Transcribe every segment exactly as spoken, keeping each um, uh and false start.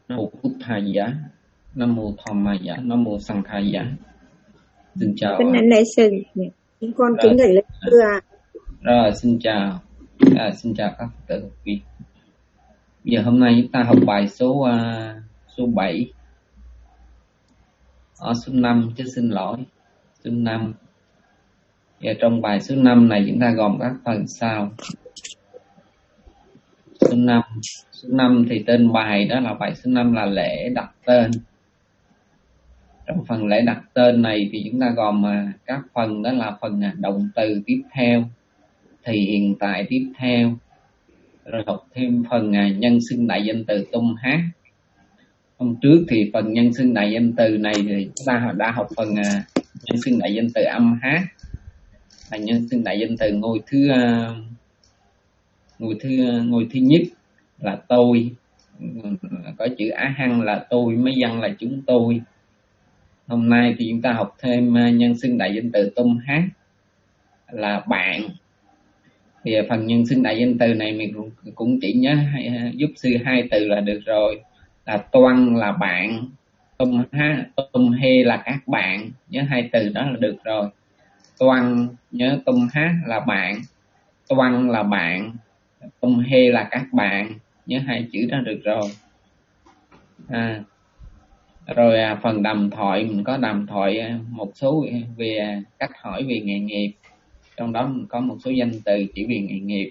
Nam mô Bụt Thầy Giá, Nam mô Tham Ma Giá, Nam mô Sang Khai Giá. Xin chào. Cái này này xin, chúng con kính gửi lời thưa ạ. Rồi, xin chào. À, xin chào các Phật tử học viên. Giờ hôm nay chúng ta học bài số uh, số bảy. Ở số năm chứ xin lỗi. Số năm. Và trong bài số năm này chúng ta gồm các phần sau. Số năm. Số năm thì tên bài đó là bài số năm là lễ đặt tên. Trong phần lễ đặt tên này thì chúng ta gồm các phần đó là phần động từ tiếp theo, thì hiện tại tiếp theo, rồi học thêm phần nhân xưng đại danh từ tum hát. Hôm trước thì phần nhân xưng đại danh từ này thì chúng ta đã học phần nhân xưng đại danh từ âm hát, là nhân xưng đại danh từ ngôi thứ ngôi thứ ngôi thứ nhất là tôi, có chữ á hăng là tôi, mấy văn là chúng tôi. Hôm nay thì chúng ta học thêm nhân xưng đại danh từ tum hát là bạn. Thì phần nhân xưng đại danh từ này mình cũng chỉ nhớ giúp sư hai từ là được rồi, là toan là bạn, tum hát tum hê là các bạn, nhớ hai từ đó là được rồi. Toan nhớ tum hát là bạn, toan là bạn, tum hê là các bạn, nhớ hai chữ đó được rồi. À, rồi à, phần đàm thoại mình có đàm thoại một số về cách hỏi về nghề nghiệp, trong đó mình có một số danh từ chỉ về nghề nghiệp.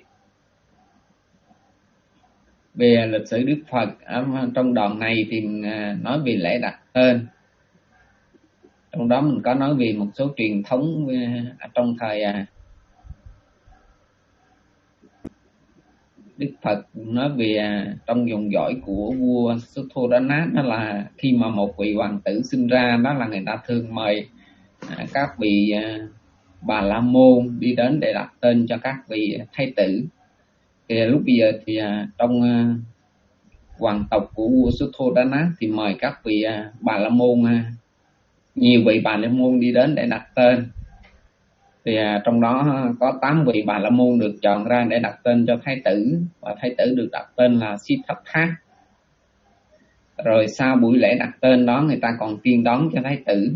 Về lịch sử Đức Phật, ở trong đoạn này thì nói về lễ đặt tên, trong đó mình có nói về một số truyền thống trong thời Đức Phật. Nói về trong dòng dõi của vua Sutthodana, đó là khi mà một vị hoàng tử sinh ra, đó là người ta thường mời các vị Bà La Môn đi đến để đặt tên cho các vị thái tử. Thì lúc bây giờ thì trong hoàng tộc của vua Sutthodana thì mời các vị Bà La Môn, nhiều vị Bà La Môn đi đến để đặt tên. Thì trong đó có tám vị Bà La Môn được chọn ra để đặt tên cho thái tử, và thái tử được đặt tên là Siddhartha. Rồi sau buổi lễ đặt tên đó, người ta còn tiên đón cho thái tử.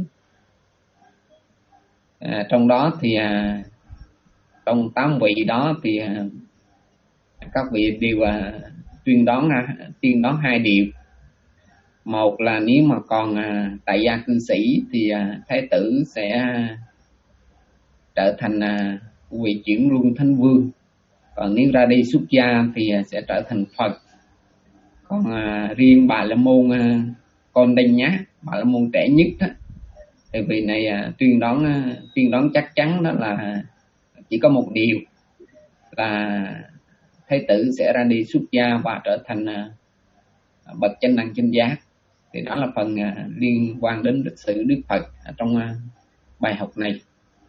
À, trong đó thì à, trong tám vị đó thì à, các vị đều à, tuyên đón à, tiên đón hai điều. Một là nếu mà còn à, tại gia cư sĩ thì à, thái tử sẽ à, trở thành à, vị chuyển luân thánh vương, còn nếu ra đi xuất gia thì à, sẽ trở thành Phật. Còn à, riêng Bà La Môn à, con đanh nhá, Bà La Môn trẻ nhất đó, thì vị này à, tuyên đón à, tuyên đón chắc chắn đó là chỉ có một điều là thái tử sẽ ra đi xuất gia và trở thành à, bậc chánh đẳng chánh giác. Thì đó là phần à, liên quan đến lịch sử Đức Phật ở trong à, bài học này.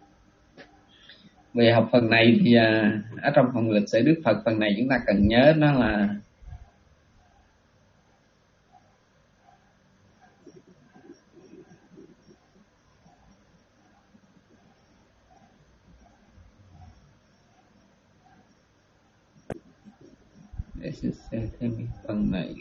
Về học phần này thì à, ở trong phần lịch sử Đức Phật, phần này chúng ta cần nhớ đó là để xem thêm phần này.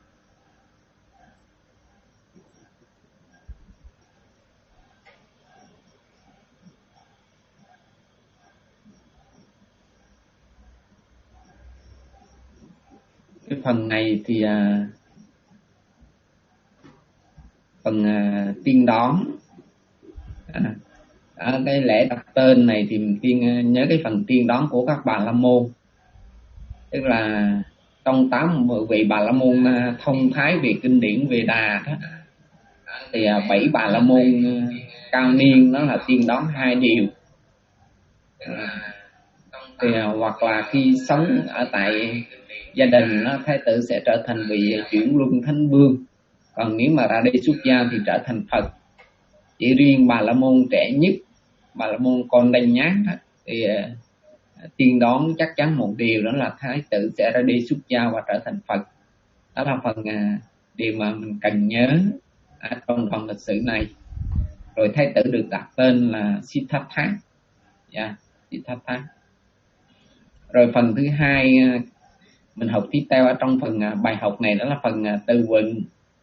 Cái phần này thì à, phần à, tiên đón à, ở cái lễ đặt tên này thì mình tiên nhớ cái phần tiên đón của các Bà La Môn, tức là trong tám vị Bà La Môn thông thái về kinh điển Về Đà đó, thì bảy Bà La Môn cao niên đó là tiên đón hai điều. À, thì hoặc là khi sống ở tại gia đình đó, thái tử sẽ trở thành vị chuyển luân thánh vương, còn nếu mà ra đi xuất gia thì trở thành Phật. Chỉ riêng Bà La Môn trẻ nhất, Bà La Môn con đanh nhát đó, thì tiên đón chắc chắn một điều, đó là thái tử sẽ ra đi xuất gia và trở thành Phật. Đó là phần à, điều mà mình cần nhớ ở trong phần lịch sử này. Rồi thái tử được đặt tên là Siddhartha. Yeah, Siddhartha. Rồi phần thứ hai mình học tiếp theo ở trong phần bài học này, đó là phần từ vựng.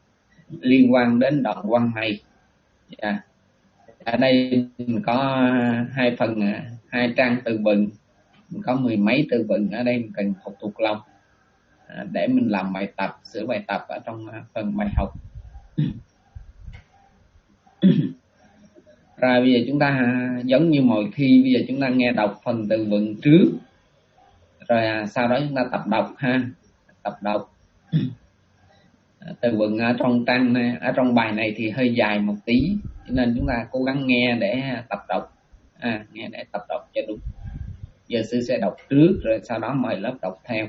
liên quan đến đoạn văn này. Yeah. Ở đây mình có hai phần, hai trang từ vựng, mình có mười mấy từ vựng ở đây mình cần học thuộc lòng à, để mình làm bài tập, sửa bài tập ở trong phần bài học. Rồi bây giờ chúng ta giống như mọi khi, bây giờ chúng ta nghe đọc phần từ vựng trước, rồi à, sau đó chúng ta tập đọc ha, tập đọc. Từ vựng ở trong trang này, ở trong bài này thì hơi dài một tí, cho nên chúng ta cố gắng nghe để tập đọc, à, nghe để tập đọc cho đúng. Giờ sư sẽ đọc trước rồi sau đó mời lớp đọc theo.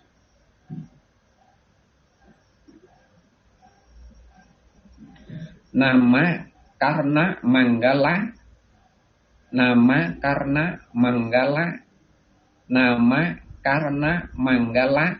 Nama Karna Mangala, Nama Karna Mangala, Nama Karna Mangala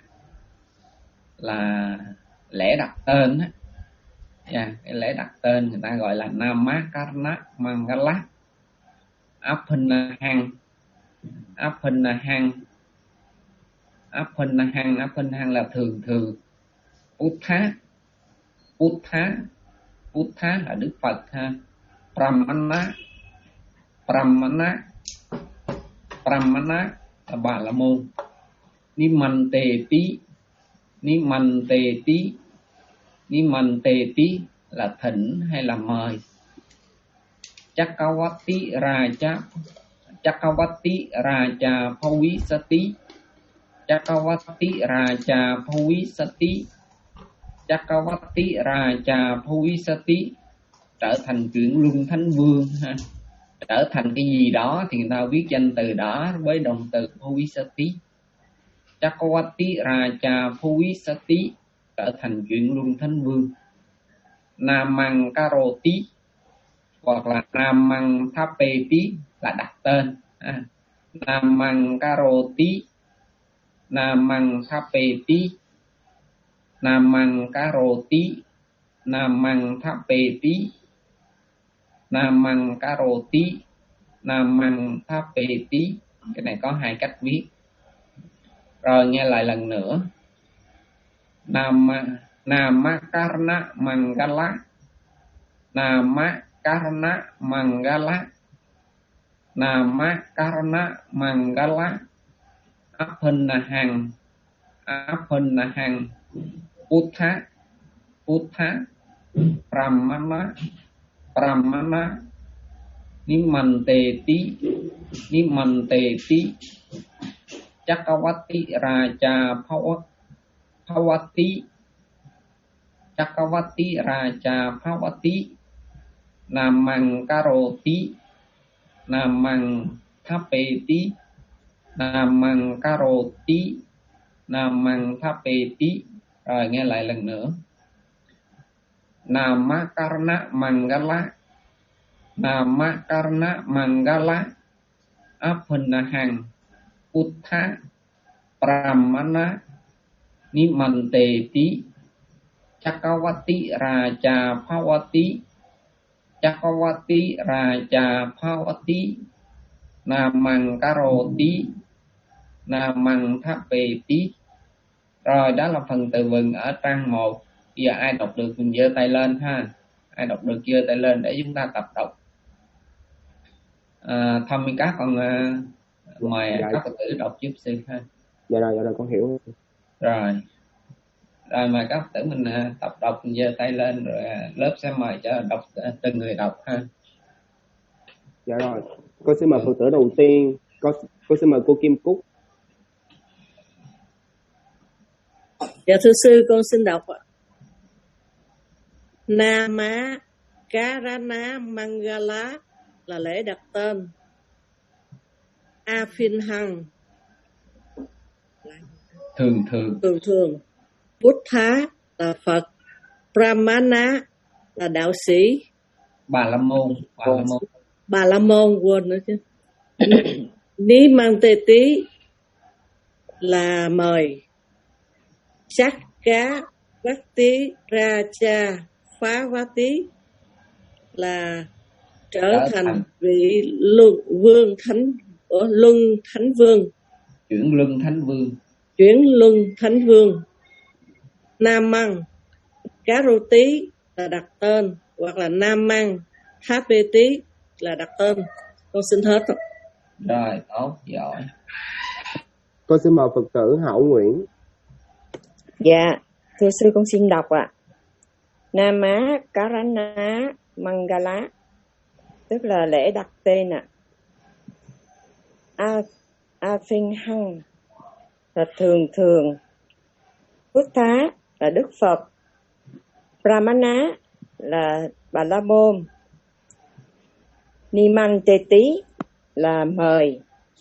là lễ đặt tên á. Yeah, cái lễ đặt tên người ta gọi là Nama Karna Mangala. Apannahang, Apannahang, Apannahang, Apannahang là thường thường. Buddha, Buddha, Buddha là Đức Phật ha. Pramana, Pramana, Pramana là Bà La Môn. Nimanteti, Nimanteti, Nimanteti là thỉnh hay là mời. Chakawati Raja, Chakawati Raja Bhavisati, Chakawati Raja Bhavisati, Chakawati Raja Bhavisati trở thành chuyển luân thánh vương ha. Trở thành cái gì đó thì người ta viết danh từ đó với động từ Bhavisati. Chakawati Raja Bhavisati trở thành chuyển luân thánh vương. Namang Karoti hoặc là Namang Thapeti là đặt tên. À, Namang Karoti, Namang Thapeti, Namang Karoti, Namang Thapeti, Namang Karoti, Namang Thapeti. Cái này có hai cách viết. Rồi nghe lại lần nữa. Nama Nama Karna Mangala, Nama Karna Mangala, Nama Karna Mangala. Apannahang, Apannahang, Buddha, Buddha, Pramana, Pramana, Nimanteti, Nimanteti, Chakawati Raja Bhavati, Chakawati Raja Bhavati, Namang Karoti, Namang Thapeti, Namang Karoti, Namang Thapeti. Rồi nghe lại lần nữa. Nama Karna Mangala, Nama Karna Mangala, Apannahang, Buddha, Pramana, Nimanteti, Chakawati Raja Bhavati, Chakawati Raja Bhavati, Namang Karoti, Namang Thapeti. Rồi đó là phần từ vựng ở trang một. Bây giờ ai đọc được mình giơ tay lên ha. Ai đọc được giơ tay lên để chúng ta tập đọc. À, Thông các con uh, mời dạ, các Phật tử đọc giúp sư ha. Dạ rồi, dạ rồi con hiểu. Rồi. Rồi mời các Phật tử mình uh, tập đọc, mình giơ tay lên rồi uh, lớp sẽ mời cho đọc uh, từng người đọc ha. Dạ rồi. Con xin mời Phật tử đầu tiên. Con, con xin mời cô Kim Cúc. Dạ thưa sư, con xin đọc ạ. Nama Karana Mangala là lễ đặt tên. Apannahang thường thường. thường thường. Buddha là Phật. Pramana là đạo sĩ. Bà La Môn, Bà La Môn. Bà La Môn quên nữa chứ. Nimanteti là mời. Chakawati Raja Bhavati là trở, trở thành, thành vị luân vương thánh luân thánh vương. Chuyển luân thánh vương. Chuyển luân thánh vương. Namang Karoti là đặt tên, hoặc là Nam Măng Tháp Bê Tí là đặt tên. Con xin hết. Rồi, tốt, giỏi. Con xin mời Phật tử Hảo Nguyễn. Dạ, thưa sư con xin đọc ạ. À. Nama Karana Mangala, tức là lễ đặt tên ạ. À. A Phinh Hăng là thường thường. Buddha là Đức Phật. Brahmana là Bà La Môn. Nimanteti là mời.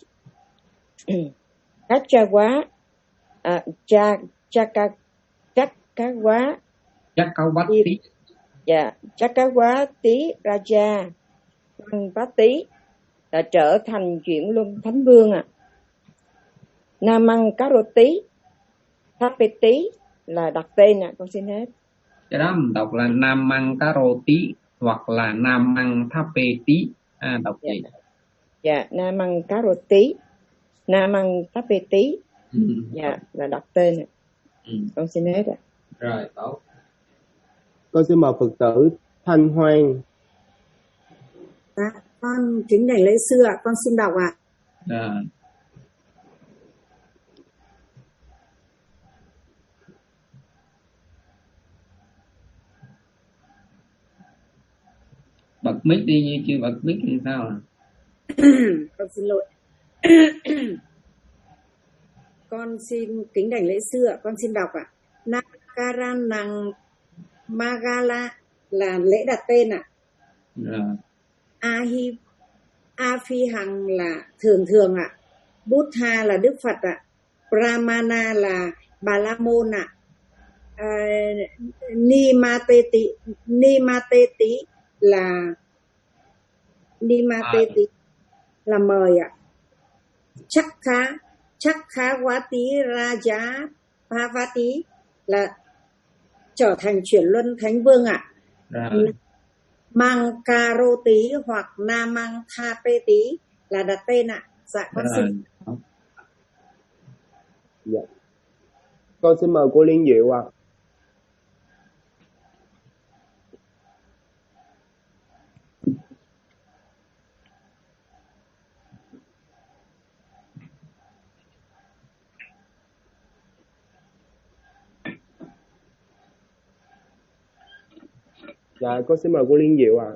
Kachawa à, cha chaka chakawa Chakawati. Dạ, Chakawati Raja Pati là trở thành chuyển luân thánh vương ạ. À. Namang Karoti Thapeti là đặt tên ạ. À. Con xin hết. Cái đó mình đọc là Namang Karoti hoặc là Namang Thapeti. À, đọc dạ. gì? Dạ, Namang Karoti, Namang Thapeti. Ừ. Dạ, là đặt tên ạ. À. Ừ. Con xin hết ạ. À. Rồi, tốt. Con xin mời Phật tử Thanh Hoan. À, con kính đảnh lễ sư ạ, con xin đọc ạ. À. Bật mic đi, như chưa bật mic thì sao à? Con xin lỗi. Con xin kính đảnh lễ sư ạ, con xin đọc ạ. Nakaranang Magala là lễ đặt tên ạ. Rồi. Ahi A Phi Hằng là thường thường ạ. Buddha là Đức Phật ạ. Brahmana là Bà La Môn ạ. À, Nimateti Nimateti là Nimateti à. là mời ạ. Chakha Chakhawati Raja Bhavati là trở thành chuyển luân thánh vương ạ. Rồi. Mangkaroti hoặc Namang Thapeti là đặt tên ạ. Dạ con xin. Dạ. Con xin mời cô Liên Diệu ạ. À. Dạ, con xin mời cô Liên Diệu ạ. À.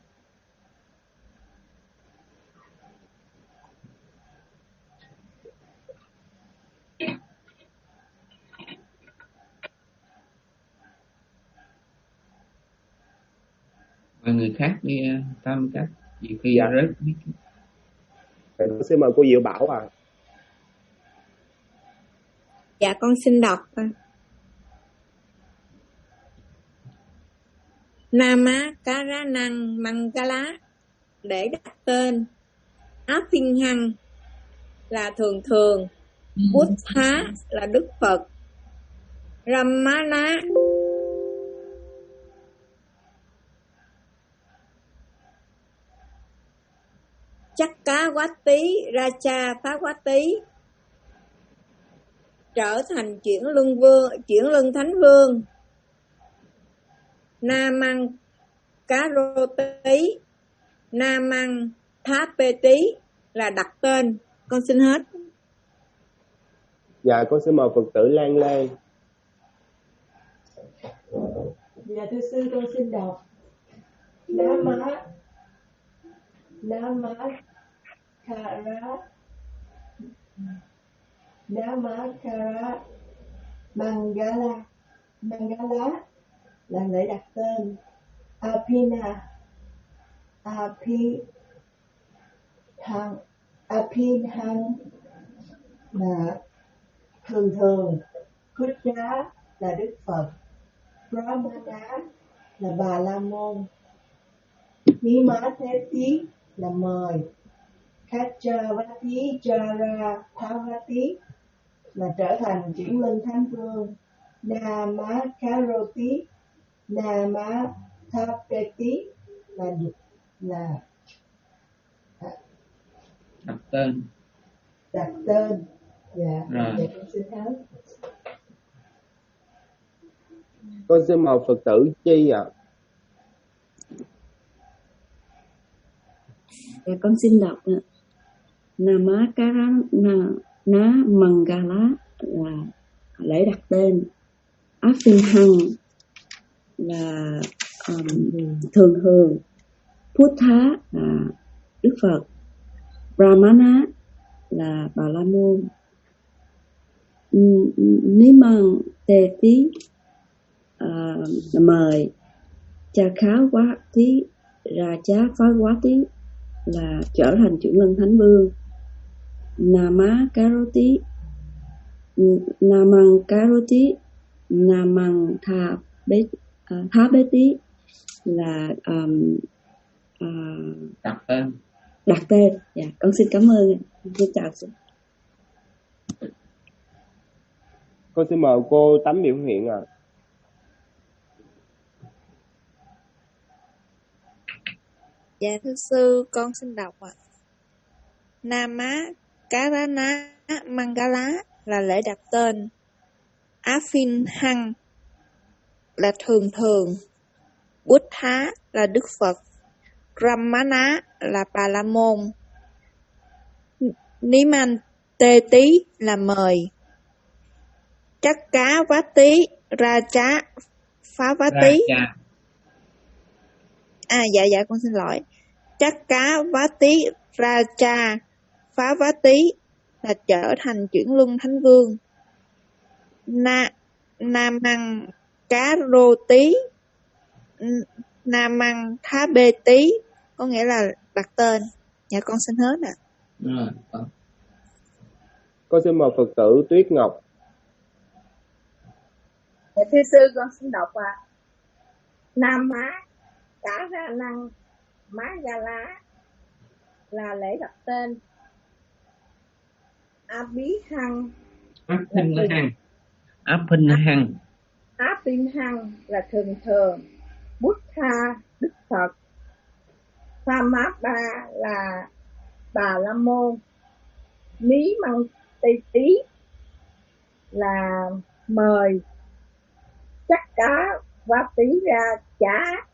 Mọi người khác đi thăm các gì khi dạ. rớt. Con xin mời cô Diệu Bảo ạ. À. Dạ con xin đọc. Nama Karanang Mangala để đặt tên. Apinh Hằng là thường thường. Buddha là Đức Phật. Ramana Chakawati Raja Phawati trở thành chuyển luân vương, chuyển luân thánh vương. Namang Karoti, Namang Thapeti là đặt tên. Con xin hết. Dạ, con xin mời Phật tử Lan Lê. Dạ thưa sư, con xin đọc. Nama Nama Kara Nama Kara Mangala Mangala là lễ đặt tên. Apina Api Thăng Apin Hăng là thường thường. Buddha là Đức Phật. Brahmana là Bà La Môn. Nimateti là mời. Kachavati Jara Bhavati là trở thành chuyển luân thánh vương. Nama Karoti Nama Thapeti là là đặt tên. Đặt tên. Dạ. Rồi. Dạ con xin hết. Con xin mời Phật tử Chi ạ. À. Dạ, con xin đọc ạ. Namakarana Mangala là lễ đặt tên, Afinhang là um, thường thường, Buddha là Đức Phật, Brahmana là Bà La Môn, Niman Tê Tí uh, là mời, Chakravarti Raja Phawati là trở thành chuyển lân thánh vương, Nama Karoti Namang Karoti Namang Tha Bế uh, Tha Bế Tí là um, uh, đặt tên. đặt tên. Dạ, con xin cảm ơn. Xin chào. Con xin mời cô Tắm biểu hiện ạ. À. Dạ thưa sư, con xin đọc ạ. À. Nama Karana Mangala là lễ đặt tên, Afinhang là thường thường, Buddha là Đức Phật, Brahmana là Bà La Môn, Niman Tê Tí là mời, Chakravarti Raja Phawati. À dạ dạ con xin lỗi. Chakravarti Raja Phawati là trở thành chuyển luân thánh vương. Na Namang Karoti Namang Tha Bê Tí có nghĩa là đặt tên. Dạ con xin hết ạ. Rồi, con xin mời Phật tử Tuyết Ngọc. Dạ thưa sư, con xin đọc ạ. À. Nam Má Cả Ra Năng Má Ga Lá là lễ đặt tên, A Bí Hăng Afinhang Afinhang Afinhang là thường thường, Buddha Đức Phật, Phamapa là Bà La Môn, Ní Măng Tây Tí là mời, Chắc Cá Vá Tí Ra Chá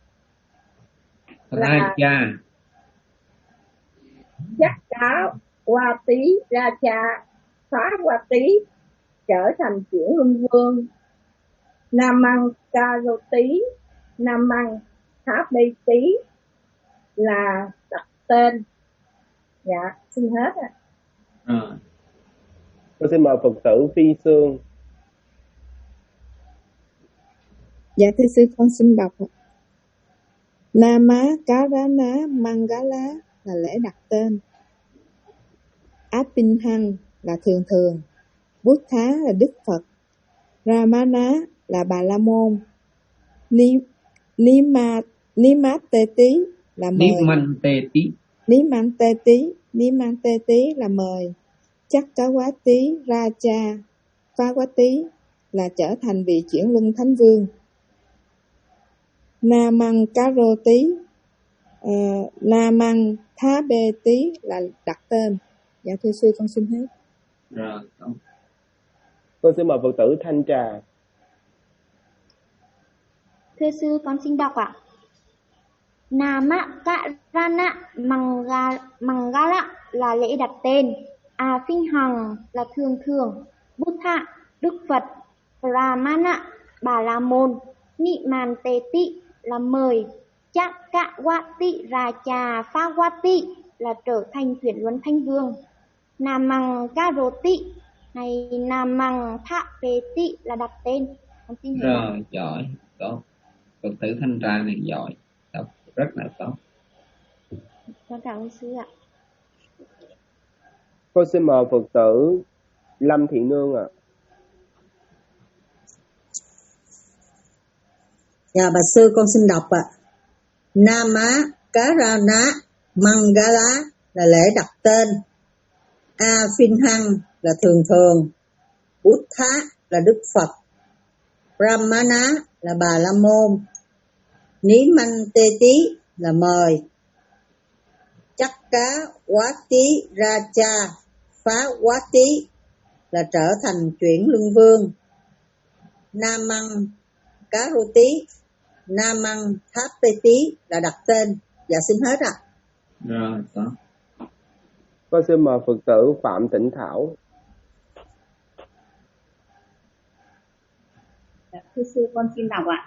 là cha Chắc Cá Vá Tí Ra Chá Phá Vá Tí trở thành chuyển luân vương, Nam Măng Ca Rô Tí Nam Măng Tháp Bê Tí là đặt tên. Dạ xin hết ạ. À. Tôi xin mời Phật tử Phi Sương. Dạ thưa sư, con xin đọc. Nama Karana Mangala là lễ đặt tên, Afinhang là thường thường, Buddha là Đức Phật, Ramana là Bà La Môn, Nimat Nimat Tê Tí là mời, Niman Tê Tí Niman Tê Tí Niman Tê Tí là mời, Chakravarti Raja Phawati là trở thành vị chuyển luân thánh vương, Namang Karoti uh, Namang Tha Bê Tí là đặt tên. Dạ thưa sư, con xin hết. Rồi, không. Con xin mời Phật tử Thanh Trà. Thưa sư, con xin đọc ạ. Namakarana Mangala, Mangala là lễ đặt tên, Afinhang là thường thường, Buddha Đức Phật, Brahmana Bà La Môn, Niman Tê Tí là mời, Chakravarti Raja Phawati là trở thành chuyển luân thanh vương, Namang Karoti hay Namang Tha Bê Tí là đặt tên. Con xin hiểu. Rồi, giỏi, tốt. Phật tử Thanh Trà này giỏi, đọc rất là tốt. Con cảm ơn sư ạ. Con xin mời Phật tử Lâm Thị Nương ạ. À. Dạ bà sư, con xin đọc ạ. À. Nama Karana Mangala là lễ đặt tên, Afinhang là thường thường, Buddha là Đức Phật, Brahmana là Bà La Môn, Niman Tê Tí là mời, Chakravarti Raja Phawati là trở thành chuyển luân vương, Namang Karoti Namang Tháp Tê Tí là đặt tên. Dạ xin hết ạ. À. Rồi, tốt. Con xin mời Phật tử Phạm Tịnh Thảo. Thưa sư, con xin đọc ạ.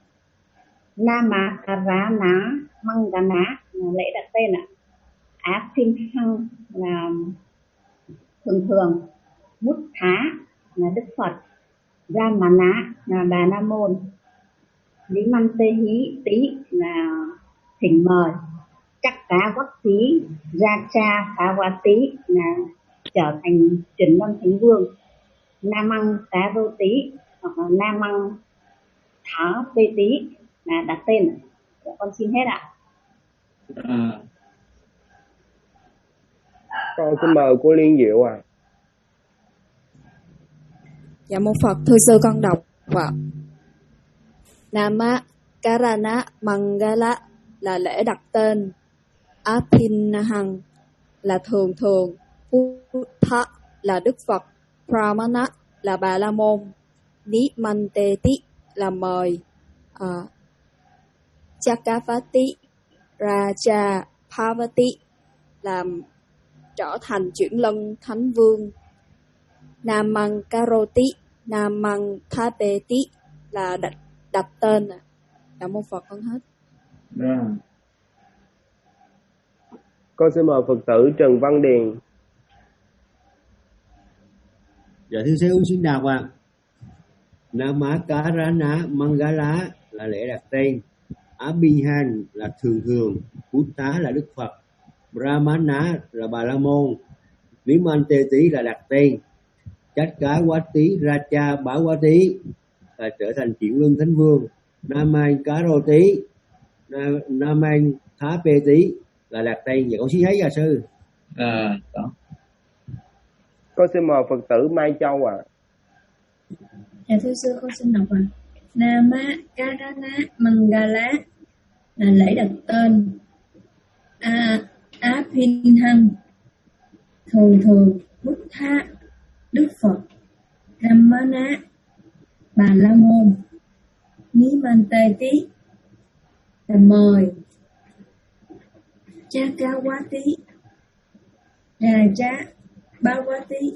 Namakarana Mangana là lễ đặt tên ạ. Apinhang là thường thường. Buddha là Đức Phật. Ramana là Bà La Môn. Lý Man Tê Hí Tý là thỉnh mời. Chắc Cá Quắc Tý Racha Kawati là trở thành chuyển luân thánh vương. Namang Cá Rô Tý hoặc là Namang Thá Bê Tý là đặt tên. Con xin hết ạ. À. Con xin mời cô Liên Diệu à. Dạ mô Phật, thưa sư con đọc ạ. Nama Karana Mangala là lễ đặt tên. Apinahang là thường thường. Buddha là Đức Phật. Pramana là Bà La Môn. Nimanteti là mời. uh, Chakavati Raja Parvati là trở thành chuyển lân thánh vương. Namang Karoti Namang Thapeti là đặt, đặt tên. Cảm ơn Phật con hết. Rồi. Con xin mời Phật tử Trần Văn Điền. Dạ thưa sư con xin đọc ạ. À. Namakarana Mangala là lễ đặt tên. Abhihan là thường thường. Buddha là Đức Phật. Brahmana là Bà La Môn. Nimanteti là đặt tên. Chakkawati Racha Bhawati là trở thành chuyển luân thánh vương. Namang Karoti Namang Thapeti là đặt tên. Dạ con xin thấy ra sư. À, đó. Con xin mời Phật tử Mai Châu ạ. À. Dạ thưa sư con xin đọc ạ. À. Namakarana Mangala là lễ đặt tên. A Apinhang thường thường. Buddha Đức Phật. Ramana Bà La Môn. Nimanteti là mời. Chakawati Raja Bhawati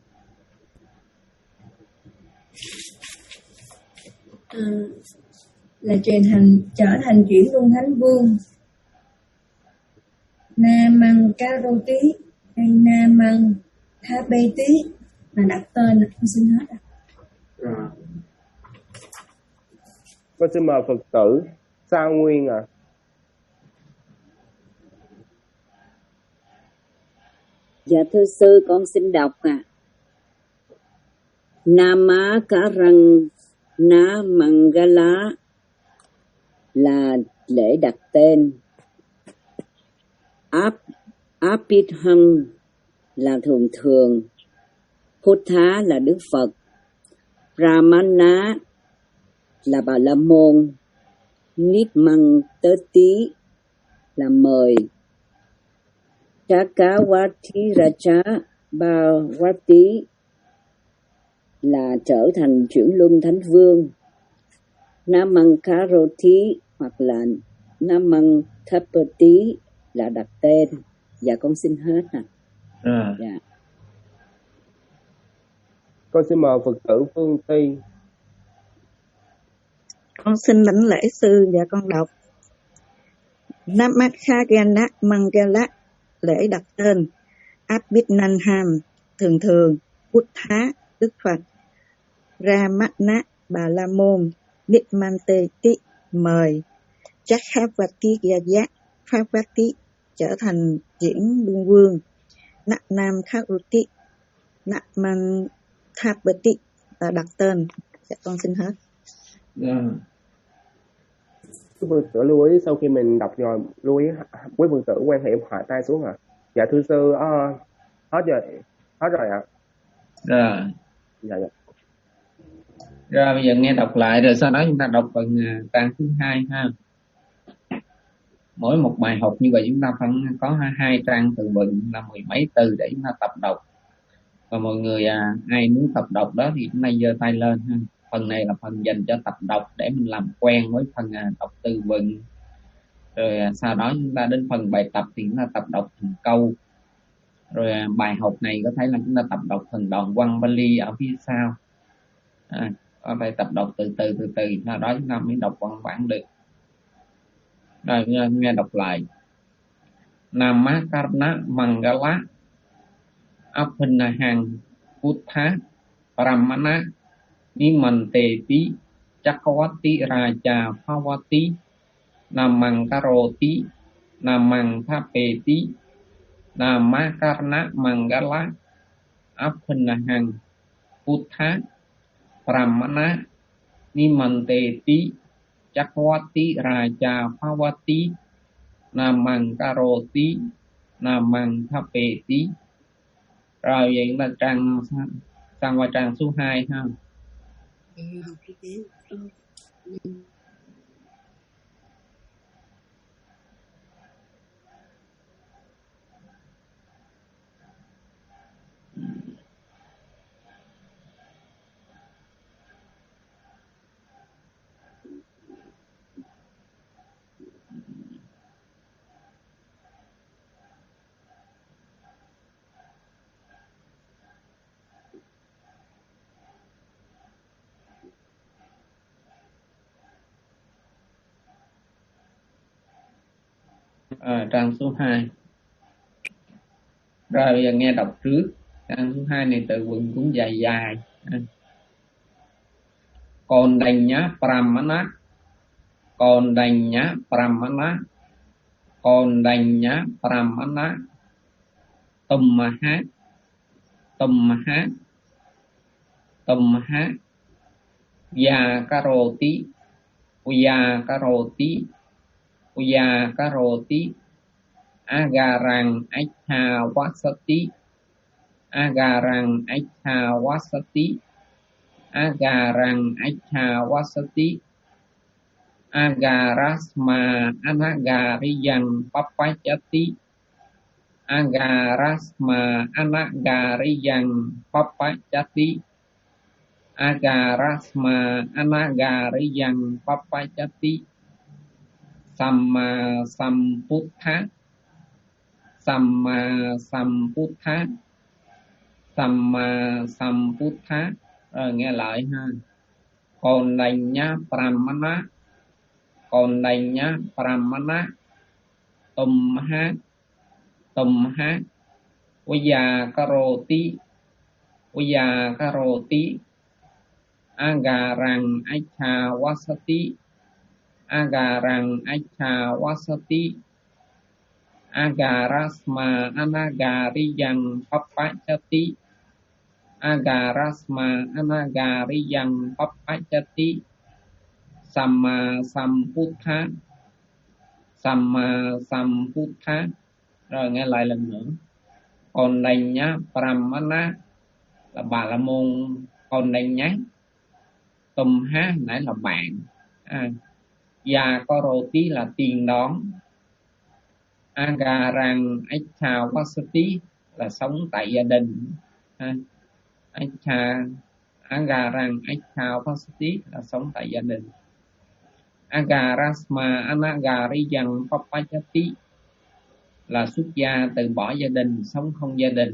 à, là truyền thành trở thành chuyển luân thánh vương. Namang Karoti hay Namang Thapeti là đặt tên. Con xin hết ạ. À. Con xin mời Phật tử Sa Nguyên ạ. À. Dạ thưa sư con xin đọc à. Namakarana Mangala là lễ đặt tên. Ap Apitham là thường thường. Buddha là Đức Phật. Brahmana là Bà La Môn. Nimanteti là mời. Chakkawati Raja Bhawati là trở thành chuyển luân thánh vương. Namang Karoti hoặc là Namang Thapati là đặt tên. Dạ con xin hết nè. À. Dạ. Con xin mời Phật tử Phương Ti. Con xin lãnh lễ sư và con đọc. Namakarana Mangala lễ đặt tên. Abhinanham thường thường. Buddha Đức Phật. Ramana Bà La Môn. Nimanteti mời. Chakkawati Raja Bhawati trở thành chuyển luân vương. Nam Karoti Namang Thapati là đặt tên. Dạ con xin hết. Yeah. Quý Phật tử lưu ý sau khi mình đọc rồi, lưu ý quý Phật tử quan hệ hạ tay xuống ạ. À. Dạ thưa sư, à, hết rồi, hết rồi ạ. À. Rồi. Dạ dạ. Rồi bây giờ nghe đọc lại rồi sau đó chúng ta đọc phần trang thứ hai ha. Mỗi một bài học như vậy chúng ta phải có hai trang từ vựng là mười mấy từ để chúng ta tập đọc. Và mọi người à, ai muốn tập đọc đó thì chúng ta giơ tay lên ha. Phần này là phần dành cho tập đọc để mình làm quen với phần à, đọc từ vựng. Rồi à, sau đó chúng ta đến phần bài tập thì chúng ta tập đọc từng câu. Rồi à, bài học này có thể là chúng ta tập đọc từng đoạn văn Bali ở phía sau. À, có phải tập đọc từ từ từ từ sau đó chúng ta mới đọc văn bản được. Rồi nghe, nghe đọc lại. Namakarna Mangala Apannahang Buddha Brahmana Nimanteti Chakravati Raja Bhavati Namang Karoti Namang Thapeti Namakarna Mangala Apannahang Buddha Brahmana Nimanteti Chakravati Raja Bhavati Namang Karoti Namang Thapeti. Rồi vậy là trang sang qua trang số hai ha. À, trang số hai. Rồi bây giờ nghe đọc trước. Trang số hai này từ vựng cũng dài dài. À. Còn đành nhá Pramana. Còn đành nhá Pramana. Còn đành nhá Pramana. Tùm mà hát. Tùm mà hát. Tùm mà hát. Già karoti. Già karoti. Uya karoti agarang aitha wasati agarang aitha wasati agarang aitha wasati agarasma anagariyang papachati agarasma anagariyang papachati agarasma anagariyang papachati. Samma Sambuddha. Samma Sambuddha. Samma Sambuddha. Rồi nghe lại ha. Còn đành nhá Pramana. Còn đành nhá Pramana. Tùm hát. Tùm hát. Uya karoti. Uya karoti. Agarang aitha wasati. Agarang aitha wasati agarasma anagariyang papachati agarasma anagariyang papachati. Samma Sambuddha. Samma Sambuddha. Rồi nghe lại lần nữa. Còn đành nhá Pramana là Bà La Môn. Còn đành nhá Tùm há nãy là bạn. À, Già Karoti là tiền đón. Agarang Aitha Wasati là sống tại gia đình. Aitha Agarang Aitha Wasati là sống tại gia đình. Agarasma Anagariyang Papachati là xuất gia từ bỏ gia đình, sống không gia đình.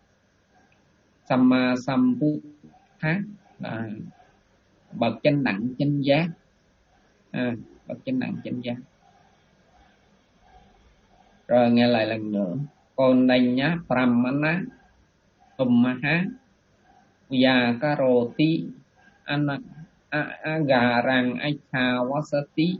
Samma Sambuddha là bậc chánh đẳng chánh giác. À, bậc chánh đẳng chánh giác. Rồi nghe lại lần nữa. Còn đành nhá Pramana Tummaha Uya Karoti Agarang Aitha Wasati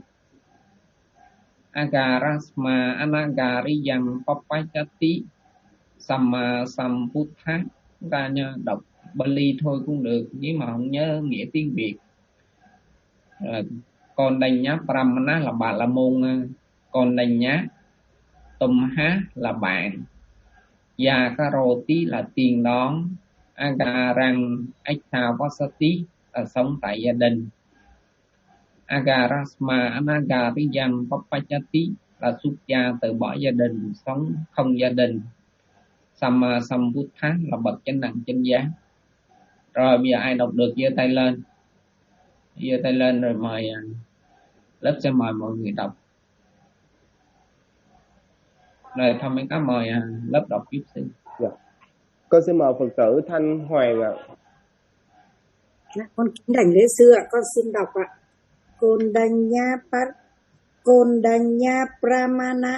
Agarasma Anagariyang Papachati. Samma Sambuddha. Chúng ta nhớ đọc Bali thôi cũng được, nếu mà không nhớ nghĩa tiếng Việt. Rồi. Còn đành nhá Pramana là Bà La Môn. Còn đành nhá Tummaha là bạn. Già Karoti là tiền đón. Agarang Aitha Wasati là sống tại gia đình. Agarasma Anagariyang Papachati là xuất gia từ bỏ gia đình, sống không gia đình. Samma Sambuddha là bậc chánh đẳng chánh giác. Rồi bây giờ ai đọc được giơ tay lên. Giơ tay lên rồi mời lớp sẽ mời mọi người đọc. Rồi thôi mấy cá mời lớp đọc giúp xin. Dạ. Con xin mời Phật tử Thanh Hoàng ạ. Dạ, con kính đảnh lễ sư ạ, con xin đọc ạ. Kondanya par Kondanya Pramana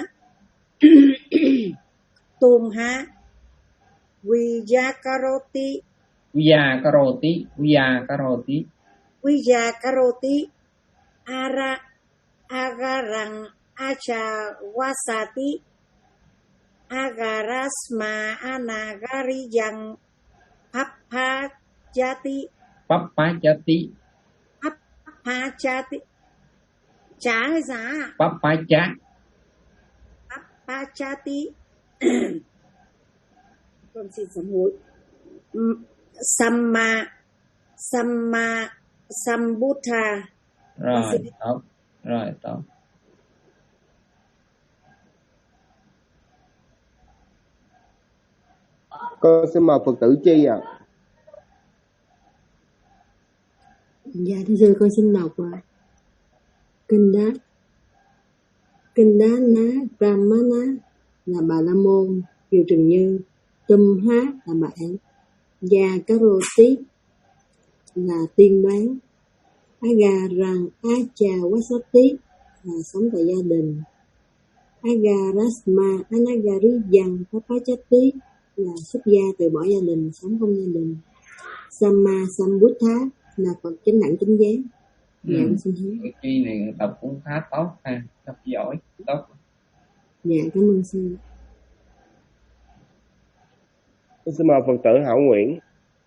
Tumha Vijakaroti Vijakaroti Vijakaroti Vijakaroti Ara Agarang Acha Wasati Agarasma Anagariyang Pappajati Pappajati Pappajati Chá hay giá? Pappaja Pappajati con xin sám hối. Samma Samma Sambuddha. Rồi tốt. Rồi tốt. Con xin mời Phật tử Chi ạ. Dạ thưa sư, con xin đọc ạ. Kinh đá Kinh đá ná Brahmana là Bà La Môn, Kiều Trừng Như. Tum Há là bạn, Gia Karoti là tiên đoán, Agarang Acha Wasati là sống tại gia đình, Agarasma Anagariyang Pappajati là xuất gia từ bỏ gia đình, sống không gia đình, Samma Sambuddha là Phật chánh đẳng chánh giác. Dạ, Ừ. xin hứa. Cái chi này đọc cũng khá tốt ha, đọc giỏi tốt. Dạ, cảm ơn sư. Con xin mời Phật tử Hảo Nguyễn.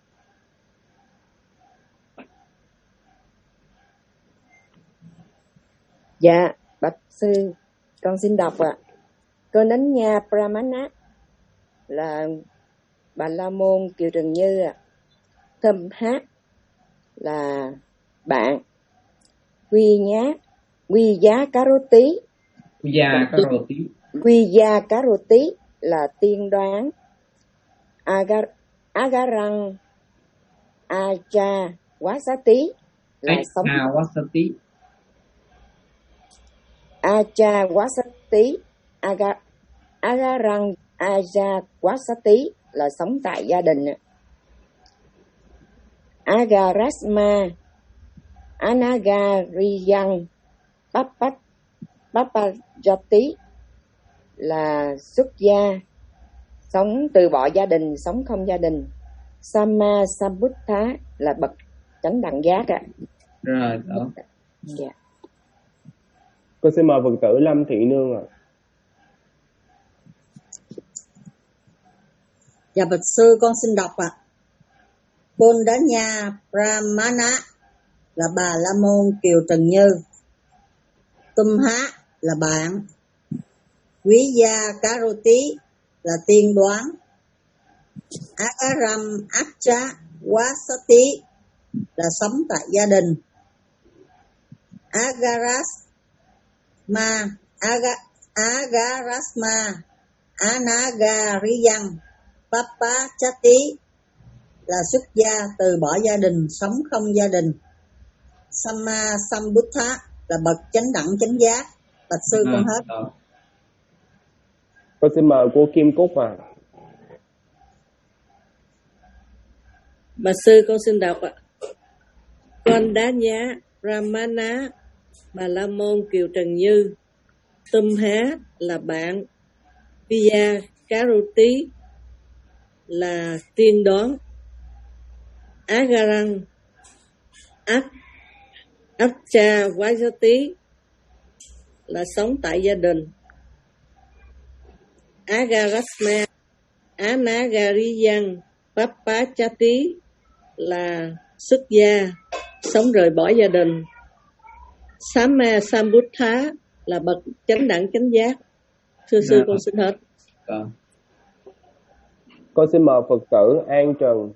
Dạ, bạch sư, con xin đọc ạ. Kondanya Pramana là Bà La Môn Kiều Trần Như ạ. Thâm Hát là bạn. Quy nhá, quy giá Karoti. Vijakaroti Quy gia Karoti là tiên đoán. Agar, Agarang Acha Wasati là sống. Awasati Acha Wasati Aga, Agarang Aja Wasati là sống tại gia đình. Agarasma Anagariyang Pappat Pappajati là xuất gia, sống từ bỏ gia đình, sống không gia đình. Samma Sambuddha là bậc chánh đẳng giác ạ. rồi tốt. Dạ. Con xin mời Phật tử Lâm Thị Nương ạ. Dạ bạch sư, con xin đọc ạ. Kondanya Pramana là Bà La Môn Kiều Trần Như. Tumha là bạn, Vijakaroti là tiên đoán, Agaram Acha Wasati là sống tại gia đình, Agarasma Aga, Agarasma Anagariyang Pappajati là xuất gia từ bỏ gia đình, sống không gia đình. Samma Sambuddha là bậc chánh đẳng chánh giác. Bạch sư con hết. Tốt. Con xin mời cô Kim Cúc ạ. Bà sư, con xin đọc ạ. Con đá nhá Ramana Bà La Môn Kiều Trần Như. Tum Há là bạn, Viya Karoti là tiên đoán, Agarang Ach Acha Wasati là sống tại gia đình, Agarasma Anagariyang Pappajati là xuất gia, sống rời bỏ gia đình, Samma Sambuddha là bậc chánh đẳng chánh giác. Thưa sư, Rồi. con xin hết. Rồi. Con xin mời Phật tử An Trần.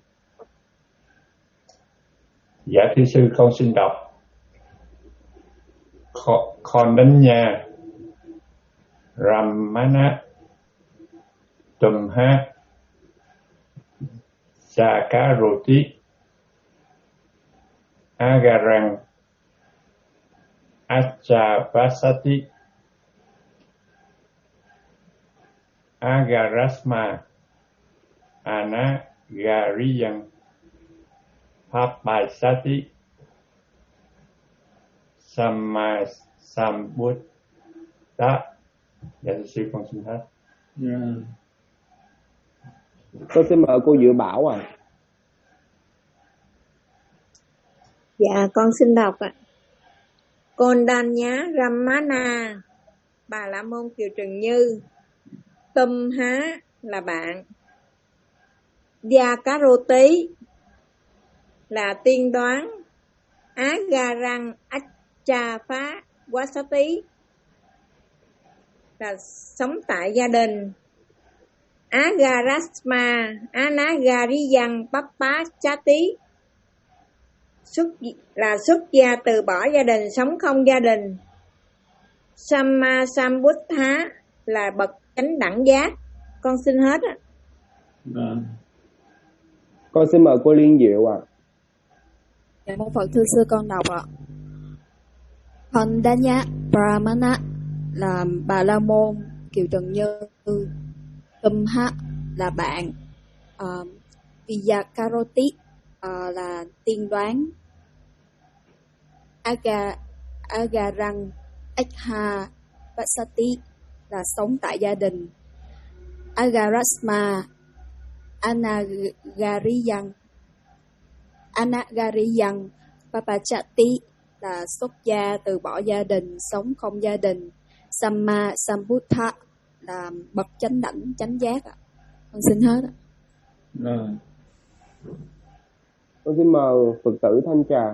Dạ thưa sư, con xin đọc. Kondanya Ramana Tumha Jakaroti Agarang Achavasati Agarasma Anagariyang Papasati Samma Sambuddha. Dạ thưa sư, con xin hết. Yeah. Con xin mời cô Dự Bảo ạ. À. Dạ con xin đọc ạ. Con Đan Nhá Ramana, Bà La Môn Kiều Trần Như. Tâm Há là bạn. Gia Cá Rô Tí là tiên đoán. Á Ga Răng Ách Cha Phá Quá Xá Tí là sống tại gia đình. Agarasma Anagariyang Pappa Chati xuất là xuất gia từ bỏ gia đình, sống không gia đình. Samma Sambuddha là bậc chánh đẳng giác. Con xin hết ạ. À. Con xin mời cô Liên Diệu ạ. À. Dạ môn Phật thưa sư con đọc ạ. Kondanya Brahmana là Bà La Môn Kiều Trần Như. Tumha là bạn. uh, Viyakaroti uh, là tiên đoán. Aga Agarang Ekha Vasati là sống tại gia đình. Agarasma Anagariyang Anagariyang Papachati là xuất gia từ bỏ gia đình, sống không gia đình. Samma Sambuddha là bậc chánh đẳng chánh giác ạ. Con xin hết ạ. Rồi. Con xin mời Phật tử Thanh Trà.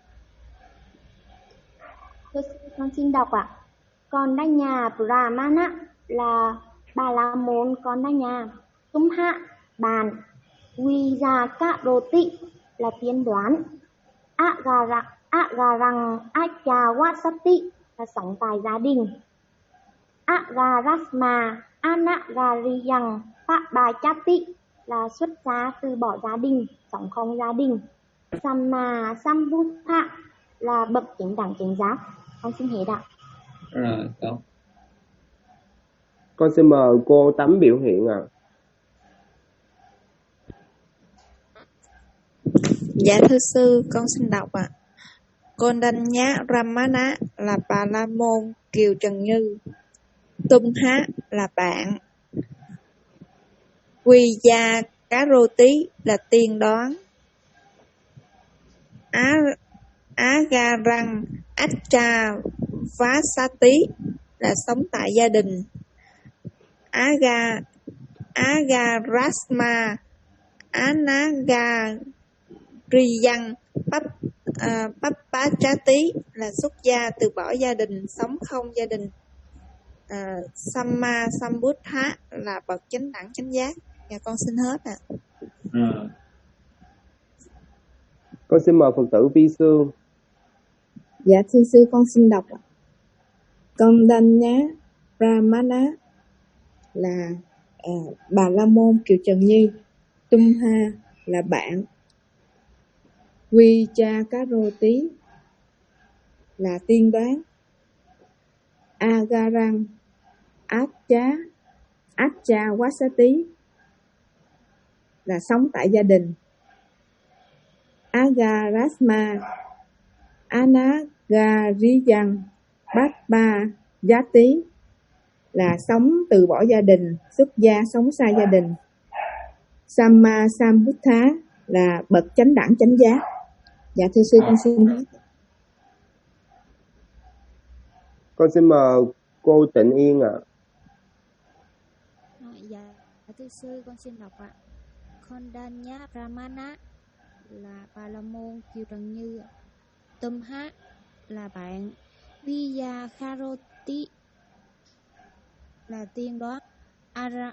Con xin đọc ạ. Con đa nhà Brahmana là Bà La Môn con đa nhà. Tumha bàn. Viyakaroti là tiên đoán. Agarang Agarang Achawasati là sống tại gia đình. Agarasma Anagariyang Papachati là xuất gia từ bỏ gia đình, sống không gia đình. Samma Sambuddha là bậc chánh đẳng chánh giác. Con xin hết ạ. Rồi, tốt. Con xin mời cô Tắm biểu hiện ạ. À. Dạ thưa sư, con xin đọc ạ. À. Con Đanh Nhá Ramana là Bà La Môn Kiều Trần Như. Tum Há là bạn. Quy Gia Cá Rô Tí là tiên đoán. Á Á Ga Răng Ách Cha Vá Sa Tí là sống tại gia đình. Á Ga Á Ga Rasma Anaga Riyang Pap uh, Pappa Cha Tí là xuất gia từ bỏ gia đình, sống không gia đình. Uh, Samma Sambuddha là bậc chánh đẳng chánh giác. Dạ con xin hết ạ. À. À. Con xin mời Phật tử Vi Sương. Dạ thưa sư, con xin đọc ạ. Con Đanh Nhá Brahmana là uh, Bà La Môn Kiều Trần Như. Tumha là bạn. Quy Cha Cá Rô Tí là tiên đoán. Agarang Acha Acha Wasati là sống tại gia đình. Agarasma Anagariyang Bhatpa Yati là sống từ bỏ gia đình, xuất gia sống xa gia đình. Samma Sambuddha là bậc chánh đẳng chánh giác. Dạ thưa sư, con xin hết. Con xin mời cô Tịnh Yên ạ. À. Dạ thưa sư, con xin đọc ạ. Kondanya Ramana là Bà La Môn Kiều Trần Như. Tumha là bạn. Viyakaroti là tiên đoán. Ara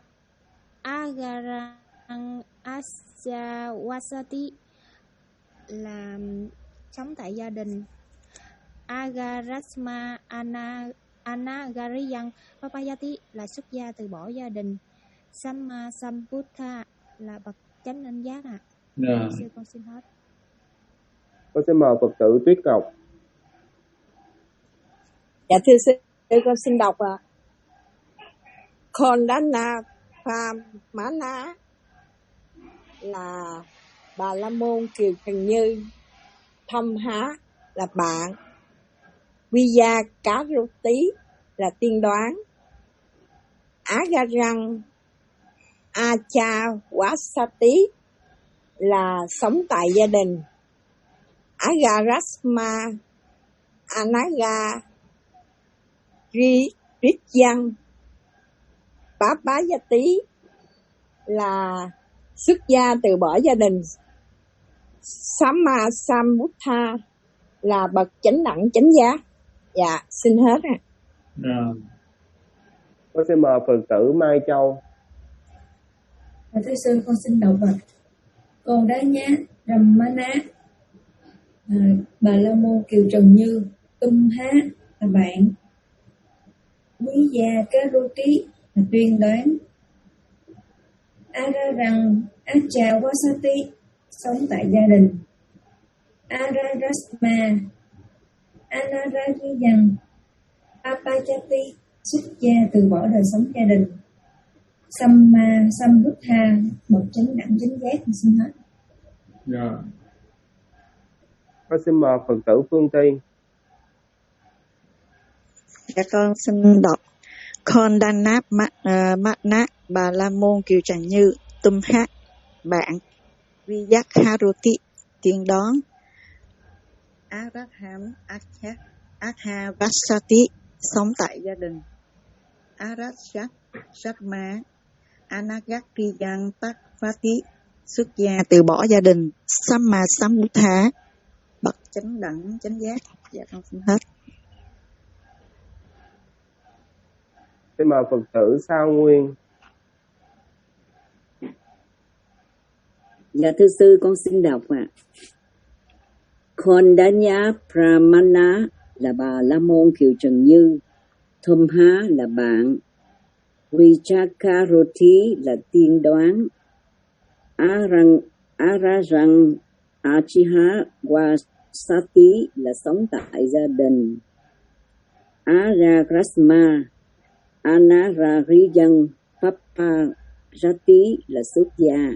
Agarang Asyawasati là sống tại gia đình. Agarasma Ana Anagariyang Papayati là xuất gia từ bỏ gia đình. Samma Sambuddha là bậc chánh đẳng giác ạ. À. Sư con xin hết. Con xin mời Phật tử Tuyết Ngọc. Dạ thưa sư, con xin đọc ạ. À. Kondana Pramana là Bà La Môn Kiều Trần Như. Thâm Há là bạn. Vija Cá Rô Tí là tiên đoán. Agarang Acha Wasati là sống tại gia đình. Agarasma Anaga Rijang Papayati là xuất gia từ bỏ gia đình. Samma Sambuddha là bậc chánh đẳng chánh giác. Dạ, xin hết ạ. Rồi. Con xin mời Phật tử Mai Châu. Thưa sư, con xin đọc ạ. Con Đá Nhá Ramana, à, Bà La Môn Kiều Trần Như, Tum Há là bạn. Quý Gia Cá Rô Tí là tuyên đoán. Ararang Acha Wasati sống tại gia đình. Ararasma Anarariyan Apachati xuất gia từ bỏ đời sống gia đình. Samma Sambuddha bậc chánh đẳng chánh giác. Xin hết. Rồi. Con xin mời Phật tử Phương Ti. Dạ con xin đọc. Con Đan Náp Mát Nát Bà La Môn Kiều Trần Như, Tum Hát bạn. Viyak Haruti tiên đoán. Aratham Akha Akha Vasati sống tại gia đình. Arashat Satma Anagakriyan Pakvati xuất gia từ bỏ gia đình. Samma Sambuddha bậc chánh đẳng chánh giác. Dạ con xin hết. Xin mời Phật tử Sao Nguyên. Dạ thưa sư, con xin đọc ạ. À. Kondanya Pramana là Bà La Môn Kiều Trần Như. Thum Há là bạn. Vichakaroti là tiên đoán. Arang Ararang Achiha Wasati là sống tại gia đình. Aragrasma Anarariyan Papajati là xuất gia.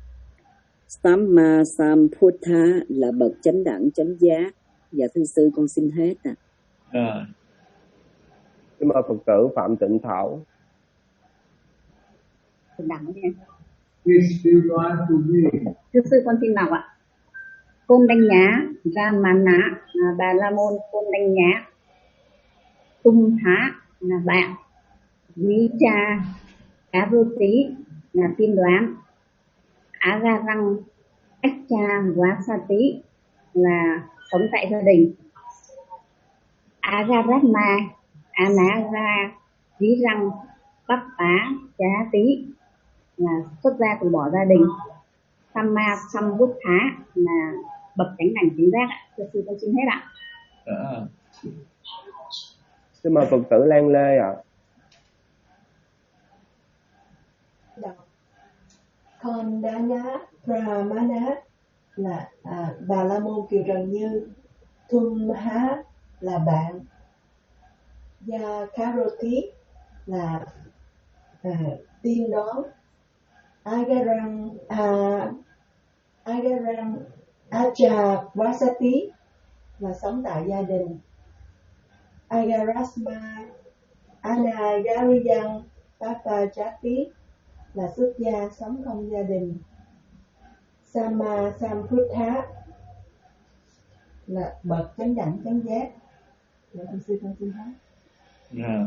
Samma Sambuddha là bậc chánh đẳng chánh giác. Dạ thưa sư, con xin hết ạ. À. Rồi. Xin mời Phật tử Phạm Tịnh Thảo. Đẳng nha. Thưa sư, con xin đọc ạ. Côn Đanh Nhá Ramana là Bà La Môn Côn Đanh Nhá. Tum Há là bạn. Quý Cha Cá Rô Tí là tiên đoán. Agarang Acha Wasati là sống tại gia đình. Agarasma Anaga Rijang Papayati là xuất gia từ bỏ gia đình. Samma Sambuddha là bậc chánh đẳng chánh giác. Thưa sư, con xin hết ạ. Đó. Xin mời Phật tử Lan Lê ạ. À. Con Đá Nhá Pramana là à, Bà La Môn Kiều Trần Như. Thum Há là bạn. Gia Karoti là à, tiên đoán. Agarang à, Agarang Acha Vasati là sống tại gia đình. Agarasma Anagariyan Papajati là xuất gia sống không gia đình. Samma Sambuddha là bậc chánh đẳng chánh giác. Dạ thưa sư, con xin hết. Yeah.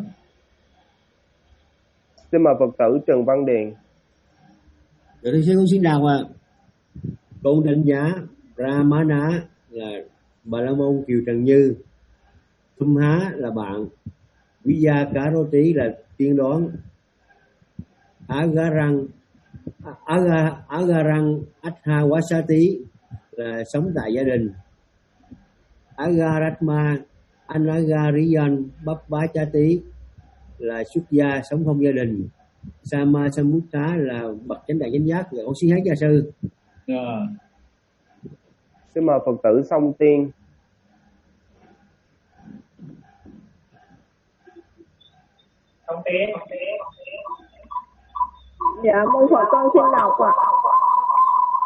Xin mời Phật tử Trần Văn Điền. Dạ thưa sư, con xin đọc ạ. À. Con đánh giá Ramana là Bà La Môn Kiều Trần Như. Thum Há là bạn. Vijakaroti là tiên đoán. Agarang Aga, Agarang Atha Wasati là sống tại gia đình. Agaratma Anagariyan Papachati là xuất gia sống không gia đình. Samma Sambuddha là bậc chánh đẳng chánh giác. Dạ con xin hết gia sư. Rồi. Xin mời Phật tử Song Tiên. Song Tiên. Dạ, môn Phật con xin đọc ạ.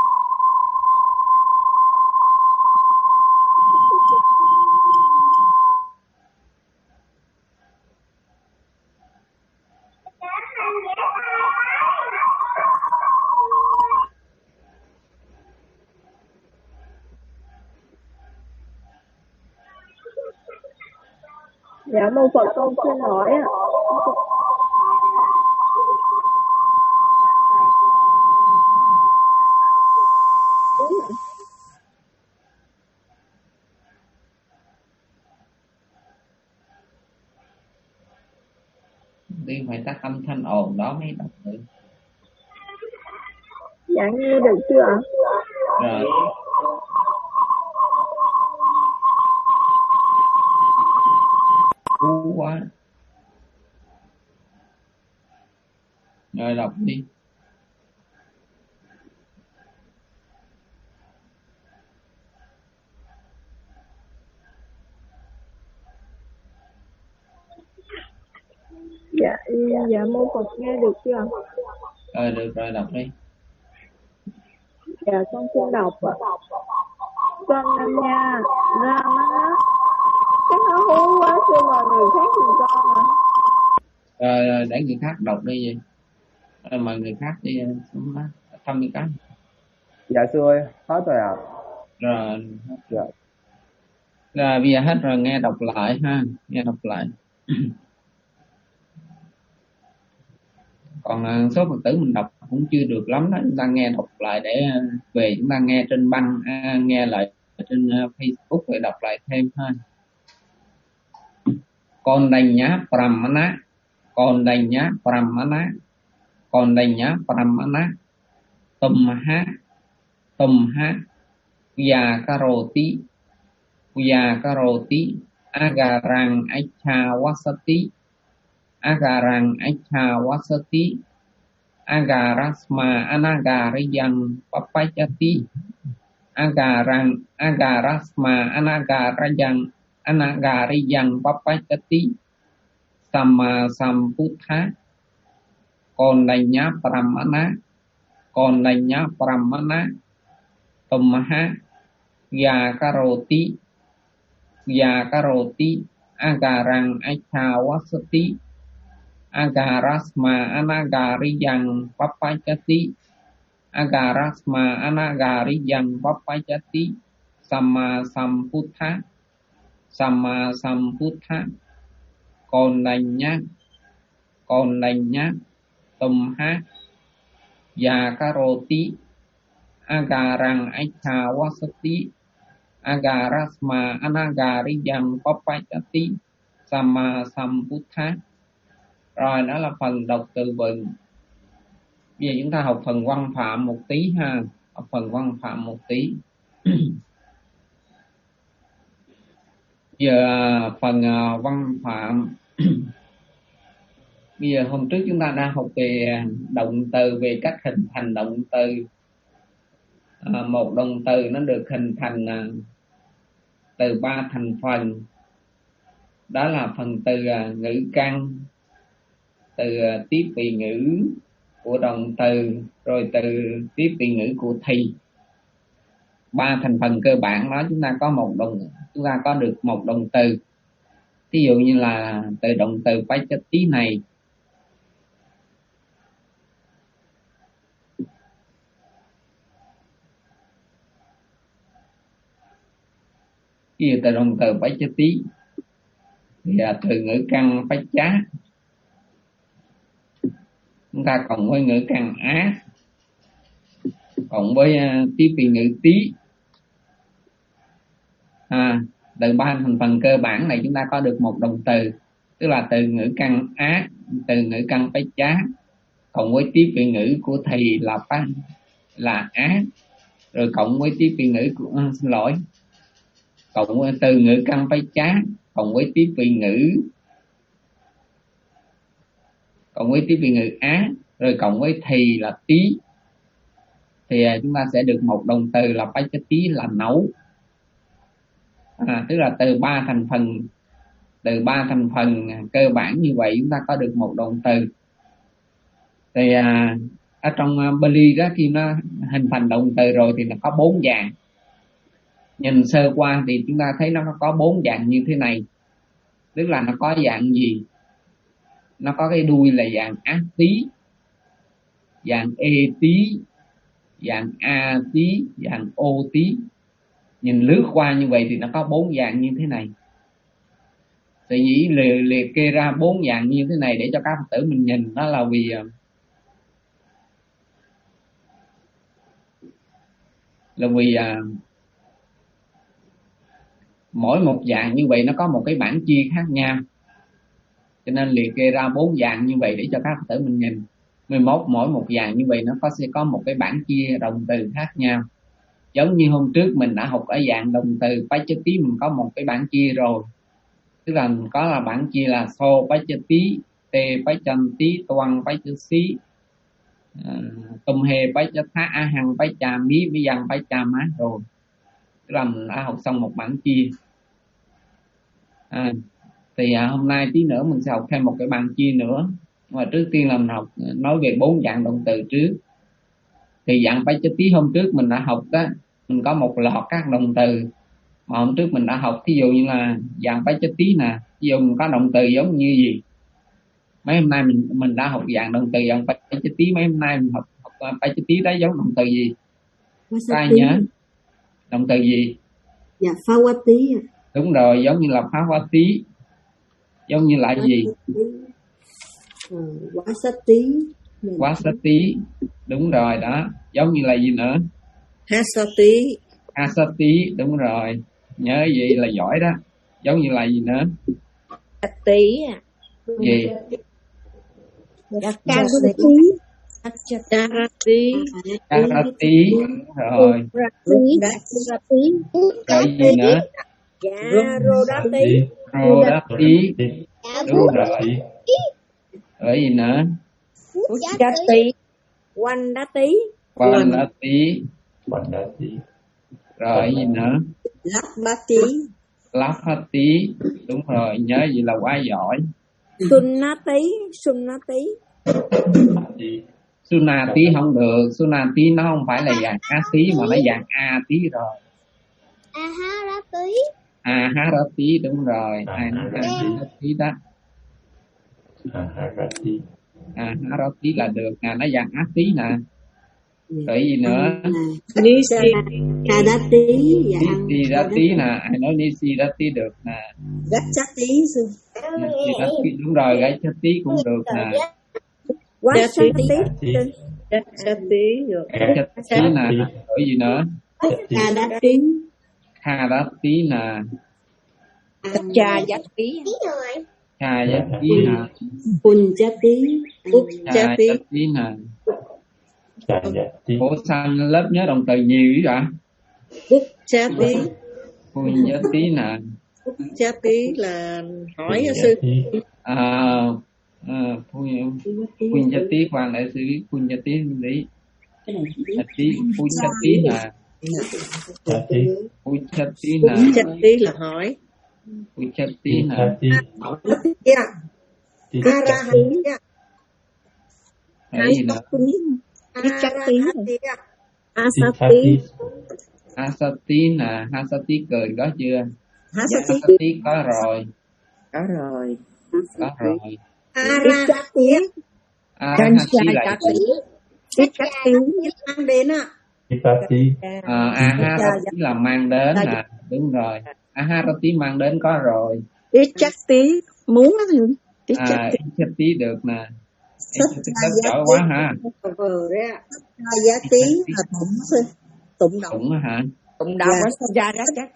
Dạ mô Phật, con xin hỏi ạ. Tiên phải tắt âm thanh ồn đó mới đọc được. Dạ nghe được chưa ạ? Rồi. Cú quá. Rồi đọc đi. Dạ, dạ mô Phật, nghe được chưa ạ? Rồi được rồi, đọc đi. Dạ con xin đọc ạ. Con nha, ra má. Chắc nó hú quá xin mời người khác giùm con ạ. Rồi, rồi để người khác đọc đi vậy. Rồi mời người khác đi xuống đó. Thăm đi cái. Dạ sư ơi, hết rồi ạ. Rồi hết. Dạ. Rồi bây giờ hết rồi, nghe đọc lại ha, nghe đọc lại. Còn số Phật tử mình đọc cũng chưa được lắm đó, chúng ta nghe đọc lại để về chúng ta nghe trên băng, à, nghe lại trên Facebook để đọc lại thêm ha. Con đành nhá Pramana, con đành nhá Pramana, con đành nhá Pramana, tum ha, tum ha, ya karoti, ya karoti, agarang aicha wasati, agarang aicha wasati, agarasma anagariyang papayati, agarang agarasma anagariyang anagariyang papayati, sama samputtha, con đành nhá Pramana, con đành nhá Pramana, tumha, ya karoti, ya karoti, agarang aicha wasati, agarasma anagariyang papayati, agarasma anagariyang papayati, sama samputtha, sama samputtha, con đành nhá, con đành nhá, tumha, ya karoti, agarang aicha wasati, agarasma anagariyang papayati, sama samputtha. Rồi đó là phần đọc từ vựng. Bây giờ chúng ta học phần văn phạm một tí ha, học phần văn phạm một tí. Giờ phần văn phạm. Bây giờ hôm trước chúng ta đã học về động từ, về cách hình thành động từ. À, một động từ nó được hình thành à, từ ba thành phần. Đó là phần từ à, ngữ căn, từ à, tiếp vị ngữ của động từ, rồi từ tiếp vị ngữ của thì. Ba thành phần cơ bản đó chúng ta có một động, chúng ta có được một động từ. Ví dụ như là từ động từ pachati này, ví dụ từ động từ pachati thì là từ ngữ căn pacha, chúng ta cộng với ngữ căn á, cộng với uh, tiếp vị ngữ tí. À, từ ba thành phần cơ bản này chúng ta có được một động từ, tức là từ ngữ căn á, từ ngữ căn pacha, cộng với tiếp vị ngữ của thì là pa, là á, rồi cộng với tiếp vị ngữ của uh, xin lỗi, cộng với từ ngữ căn pacha, cộng với tiếp vị ngữ, cộng với tiếp vị ngữ á, rồi cộng với thì là tí, thì chúng ta sẽ được một động từ là pachati, là nấu. À, tức là từ ba thành phần, từ ba thành phần cơ bản như vậy chúng ta có được một động từ. Thì à, ở trong Bali đó, khi nó hình thành động từ rồi thì nó có bốn dạng. Nhìn sơ qua thì chúng ta thấy nó có bốn dạng như thế này. Tức là nó có dạng gì? Nó có cái đuôi là dạng ác tí, dạng e tí, dạng a tí, dạng ô tí. Nhìn lướt qua như vậy thì nó có bốn dạng như thế này. Sở dĩ liệt, liệt kê ra bốn dạng như thế này để cho các Phật tử mình nhìn, đó là vì là vì à, mỗi một dạng như vậy nó có một cái bản chia khác nhau, cho nên liệt kê ra bốn dạng như vậy để cho các Phật tử mình nhìn. mười một mỗi một dạng như vậy nó có sẽ có một cái bản chia động từ khác nhau. Giống như hôm trước mình đã học ở dạng động từ Pachati, mình có một cái bản chia rồi, tức là có là bản chia là so Pachati, te Pachanti, toan Pachasi, tum he Pachatha, a hằng Pachami, vi dằng Pachama rồi, tức là mình đã học xong một bản chia. À, thì à, hôm nay tí nữa mình sẽ học thêm một cái bản chia nữa. Mà trước tiên là mình học nói về bốn dạng động từ trước. Thì dạng Pachati hôm trước mình đã học đó, mình có một loạt các động từ mà hôm trước mình đã học. Thí dụ như là dạng Pachati nè, ví dụ mình có động từ giống như gì. Mấy hôm nay mình mình đã học dạng động từ dạng Pachati, mấy hôm nay mình học, học Pachati đó giống động từ gì? Có ai nhớ? Động từ gì? Dạ Phawati. Đúng rồi, giống như là Phawati. Giống như là gì? Wasati. Wasati. Đúng rồi đó. Giống như là gì nữa? Hasati. Hasati, đúng rồi. Nhớ vậy là giỏi đó. Giống như là gì nữa? Tí à. Gì? Karati. Karati. Karati. Rồi. Rồi gì nữa? Dạ, Rodati. Rodati. Đúng rồi. Rồi gì nữa? Uchati. Wandati. Wandati. Wandati. Rồi gì nữa? Lapati. Lapati. Đúng rồi, nhớ gì là quá giỏi. Sunati. Sunati. Sunati không được. Sunati nó không phải là dạng A tí mà nó dạng A tí rồi. Aharati. Aharati, đúng rồi. Aharati đó. Aharati. Aharati là được nè, nó dạng A tí nè. Rồi gì nữa? Nisidati. Nisidati nè, ai nói Nisidati được nè. Gachati. Nisidati, đúng rồi, Gachati cũng được nè. Wasati. Gachati được. Gachati nè, rồi gì nữa? Hadati. Hadati nè. Chayati. Chayati nè. Punjati. Chayati nè. Ủa sao lớp nhớ động từ nhiều vậy ạ? Punjati. Punjati nè. Punjati là hỏi hả sư? À, à Punjati khoan đại sư biết Punjati lý. Punjati nè. Punjati nè. Punjati là hỏi. Punjati nè. Hay gì nữa? Asati. Asati. Asati nè, Asati cười có chưa? Asati. Asati có rồi. Có rồi. Có rồi. Arahati. Arahati là Arahati mang đến ạ. À, Aharati là mang đến nè, đúng rồi. Aharati mang đến có rồi. Ichati muốn á. À, Ichati được nè. Rất giỏi quá ha. Sajati là tụng tụng động. Tụng hả? Tụng động ở Sajati.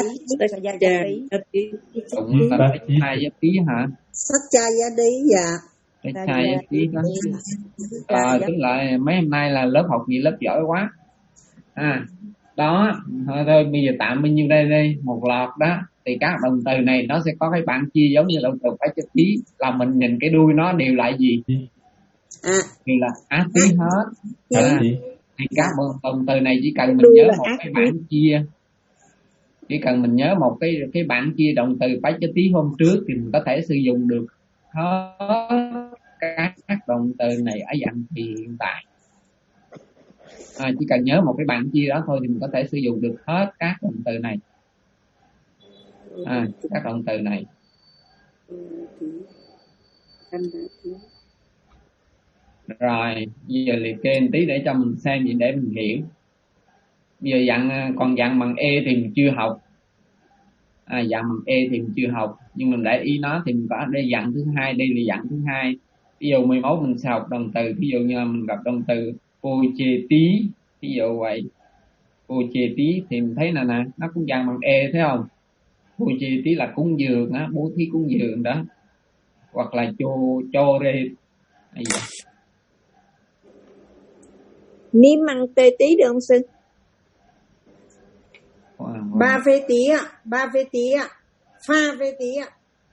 Tụng là Sajati hả? Sajati dạ. Sajati đó. À, tức là mấy hôm nay là lớp học gì lớp giỏi quá. À, đó, thôi, thôi bây giờ tạm bao nhiêu đây đây, một loạt đó. Thì các động từ này nó sẽ có cái bảng chia giống như động từ Pachati, là mình nhìn cái đuôi nó đều là gì? À, thì là á tí hết. À, thì các động từ này chỉ cần mình nhớ một cái bảng chia, chỉ cần mình nhớ một cái cái bảng chia động từ Pachati hôm trước thì mình có thể sử dụng được hết các, các động từ này ở dạng hiện tại. À, chỉ cần nhớ một cái bảng chia đó thôi thì mình có thể sử dụng được hết các động từ này. À, các động từ này. Rồi, bây giờ liệt kê một tí để cho mình xem vậy để mình hiểu. Bây giờ dặn, còn dặn bằng E thì mình chưa học. À, dạng bằng E thì mình chưa học, nhưng mình để ý nó thì mình có đây dạng thứ hai, đây là dạng thứ hai. Ví dụ mai mốt mình sẽ học động từ, ví dụ như là mình gặp động từ cô chê tí, ví dụ vậy, cô chê tí thì mình thấy là nè, nó cũng dạng bằng E thấy không? Cô chê tí là cúng dường á, bố thí cúng dường đó, hoặc là chô chô rê. Ni măng tê tí được không sư? Wow, ba phê tí ạ, ba phê tí ạ, pha phê tí ạ.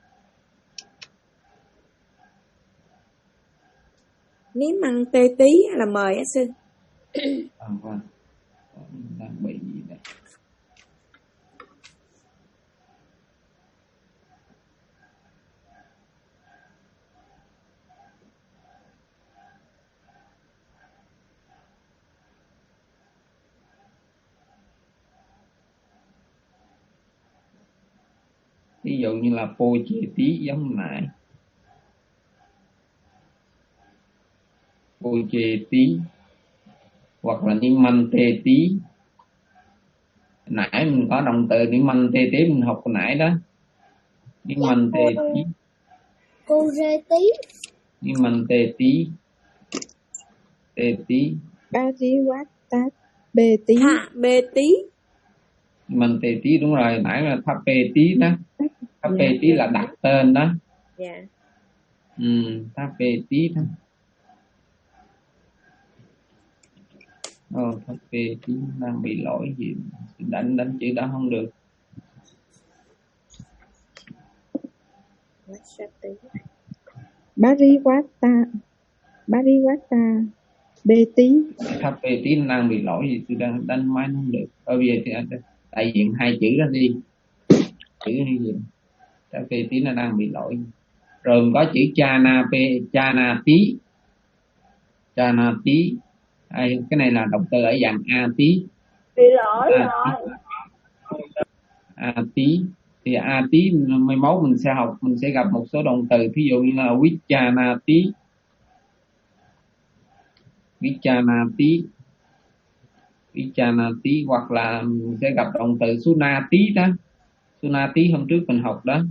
Ní măng tê tí là mời á sư. À, wow. Đang bị gì đây? Ví dụ như là po chê tí giống nãy, po chê tí, hoặc là niêm manh tê tí. Nãy mình có động từ niêm manh tê tí mình học hồi nãy đó, niêm manh tê tí, cô rê tí, niêm manh tê tí, tê tí, ba tí quát tát bê tí, hạ bê tí, niêm manh tê tí đúng rồi, nãy là tháp bê tí đó, tháp bê tí là đặt tên đó. Dạ. Ừ, tháp bê tí đó. Ồ, tháp bê tí đang bị lỗi gì, đánh đánh chữ đó không được. Ba ri quát ta, ba ri quát ta bê tí. Tháp bê tí đang bị lỗi gì, tôi đang đánh máy không được. Bây giờ thì đại diện hai chữ đó đi, chữ hay gì, tháp bê tí nó đang bị lỗi. Rồi có chữ cha na p, cha na tí, cha na tí. Đây, cái này là động từ ở dạng a tí. Bị lỗi a rồi. A tí thì a tí mai mốt mình sẽ học, mình sẽ gặp một số động từ, ví dụ như là vichana tí, vichana tí, vichana tí, hoặc là mình sẽ gặp động từ suna tí đó, suna tí hôm trước mình học đó.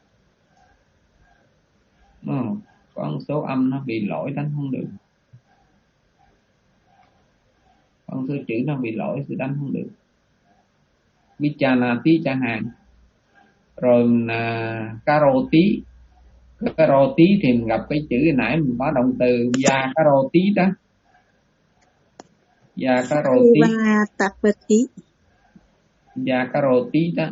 Oh, có một số âm nó bị lỗi đánh không được, có một số chữ nó bị lỗi thì đánh không được. Vichana tí chẳng hạn. Rồi là caro tí, caro tí thì mình gặp cái chữ hồi nãy mình có động từ ya caro tí đó, ya caro tí, ya caro tí đó,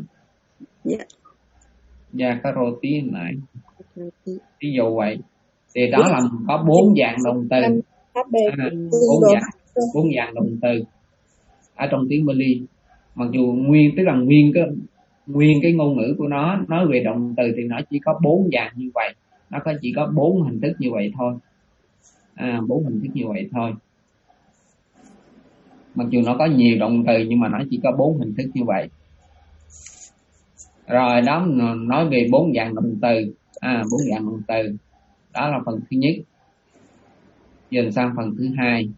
ya caro tí hồi nãy. Ví dụ vậy thì đó là có bốn dạng động từ, à, bốn dạng bốn dạng động từ ở trong tiếng Bali. Mặc dù nguyên tức là nguyên cái nguyên cái ngôn ngữ của nó nói về động từ thì nó chỉ có bốn dạng như vậy, nó có chỉ có bốn hình thức như vậy thôi, à, bốn hình thức như vậy thôi. Mặc dù nó có nhiều động từ nhưng mà nó chỉ có bốn hình thức như vậy. Rồi đó, nói về bốn dạng động từ, à, bốn dạng động từ đó là phần thứ nhất. Dần sang phần thứ hai.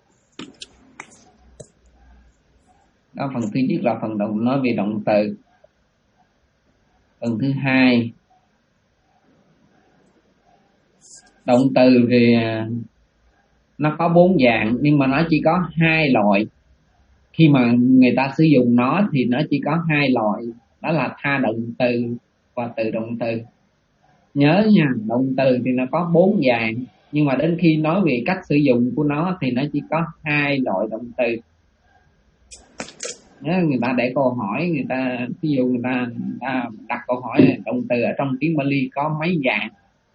Đó, phần thứ nhất là phần động nói về động từ. Phần thứ hai, động từ thì nó có bốn dạng nhưng mà nó chỉ có hai loại. Khi mà người ta sử dụng nó thì nó chỉ có hai loại, đó là tha động từ và từ động từ. Nhớ nha, động từ thì nó có bốn dạng nhưng mà đến khi nói về cách sử dụng của nó thì nó chỉ có hai loại động từ. Nhớ, người ta để câu hỏi, người ta ví dụ người ta, người ta đặt câu hỏi này, động từ ở trong tiếng Bali có mấy dạng,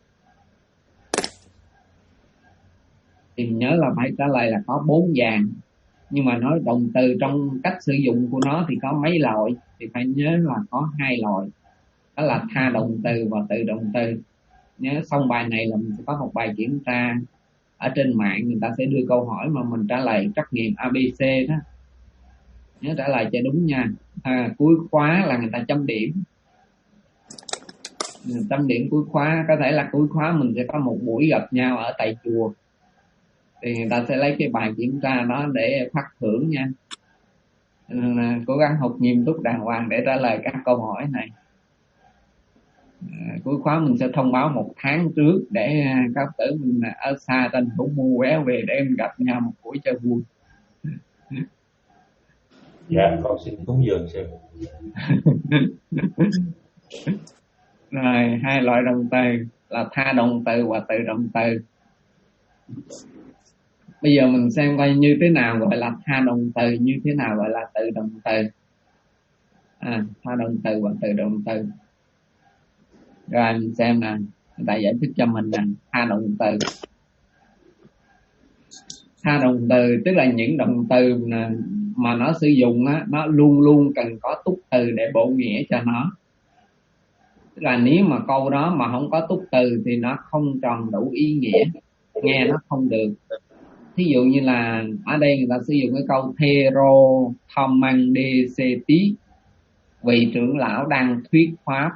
thì mình nhớ là phải trả lời là có bốn dạng. Nhưng mà nói động từ trong cách sử dụng của nó thì có mấy loại, thì phải nhớ là có hai loại, đó là tha động từ và từ động từ. Nhớ xong bài này là mình sẽ có một bài kiểm tra ở trên mạng, người ta sẽ đưa câu hỏi mà mình trả lời trắc nghiệm a bê xê đó, nhớ trả lời cho đúng nha. À, cuối khóa là người ta chấm điểm, chấm điểm cuối khóa. Có thể là cuối khóa mình sẽ có một buổi gặp nhau ở tại chùa, thì người ta sẽ lấy cái bài kiểm tra đó để phát thưởng nha. À, cố gắng học nghiêm túc đàng hoàng để trả lời các câu hỏi này. À, cuối khóa mình sẽ thông báo một tháng trước để các tử mình ở xa tranh thủ mua vé về để em gặp nhau một buổi cho vui. Dạ con xin cúng dường sư. Rồi hai loại động từ là tha động từ và tự động từ. Bây giờ mình xem coi như thế nào gọi là tha động từ, như thế nào gọi là tự động từ. À, tha động từ và tự động từ. Rồi mình xem nè, người ta giải thích cho mình nè, tha động từ. Tha động từ tức là những động từ mà nó sử dụng á, nó luôn luôn cần có túc từ để bổ nghĩa cho nó. Tức là nếu mà câu đó mà không có túc từ thì nó không tròn đủ ý nghĩa, nghe nó không được. Thí dụ như là ở đây người ta sử dụng cái câu Thero Thamang Deseti, vị trưởng lão đang thuyết pháp.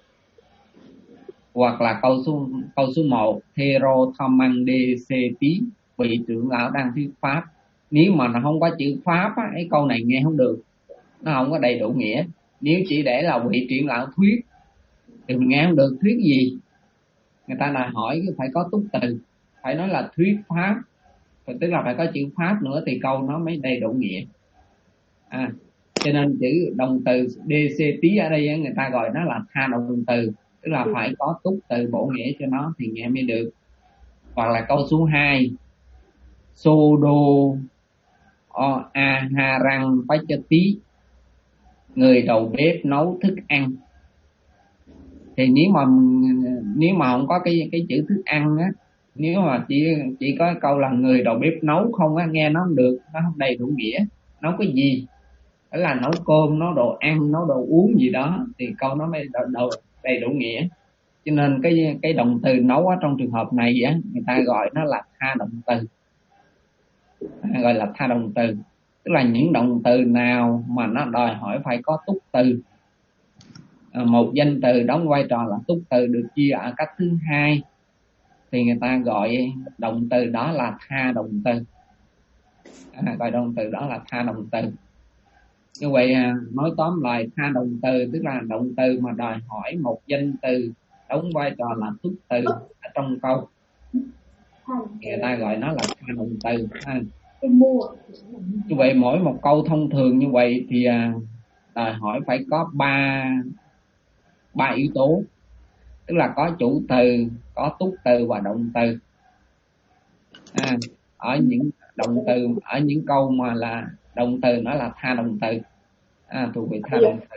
Hoặc là câu số câu số một, Thero Thamang Deseti, vị trưởng lão đang thuyết pháp. Nếu mà nó không có chữ pháp á, cái câu này nghe không được, nó không có đầy đủ nghĩa. Nếu chỉ để là vị trưởng lão thuyết thì mình nghe không được. Thuyết gì? Người ta đòi hỏi phải có túc từ, phải nói là thuyết pháp, tức là phải có chữ pháp nữa thì câu nó mới đầy đủ nghĩa. À, cho nên chữ động từ Deseti ở đây người ta gọi nó là tha động từ, tức là phải có túc từ bổ nghĩa cho nó thì nghe mới được. Hoặc là câu số hai, Sodo o aharang pachati, người đầu bếp nấu thức ăn. Thì nếu mà nếu mà không có cái cái chữ thức ăn á, nếu mà chỉ chỉ có câu là người đầu bếp nấu không á, nghe nó không được, nó không đầy đủ nghĩa. Nấu cái gì? Đó là nấu cơm, nấu đồ ăn, nấu đồ uống gì đó thì câu nó mới đầy đủ nghĩa. Cho nên cái cái động từ nấu ở trong trường hợp này á, người ta gọi nó là tha động từ, à, gọi là tha động từ. Tức là những động từ nào mà nó đòi hỏi phải có túc từ. À, một danh từ đóng vai trò là túc từ được chia ở cách thứ hai thì người ta gọi động từ đó là tha động từ. À, gọi động từ đó là tha động từ. Như vậy nói tóm lại, tha động từ tức là động từ mà đòi hỏi một danh từ đóng vai trò là túc từ ở trong câu, người ta gọi nó là tha động từ. À, như vậy mỗi một câu thông thường như vậy thì đòi hỏi phải có ba ba yếu tố, tức là có chủ từ, có túc từ và động từ. À, ở những động từ, ở những câu mà là động từ nó là tha động từ, à, thuộc về tha động từ.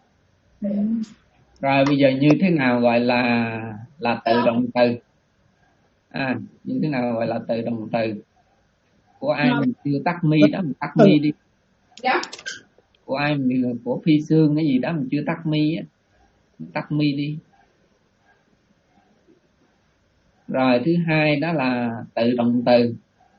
Rồi bây giờ như thế nào gọi là là tự động từ? À, như thế nào gọi là tự động từ? Của ai mình chưa tắt mi đó, mình tắt mi đi. Của ai mình, của Phi Sương cái gì đó mình chưa tắt mi á, tắt mi đi. Rồi thứ hai đó là tự động từ.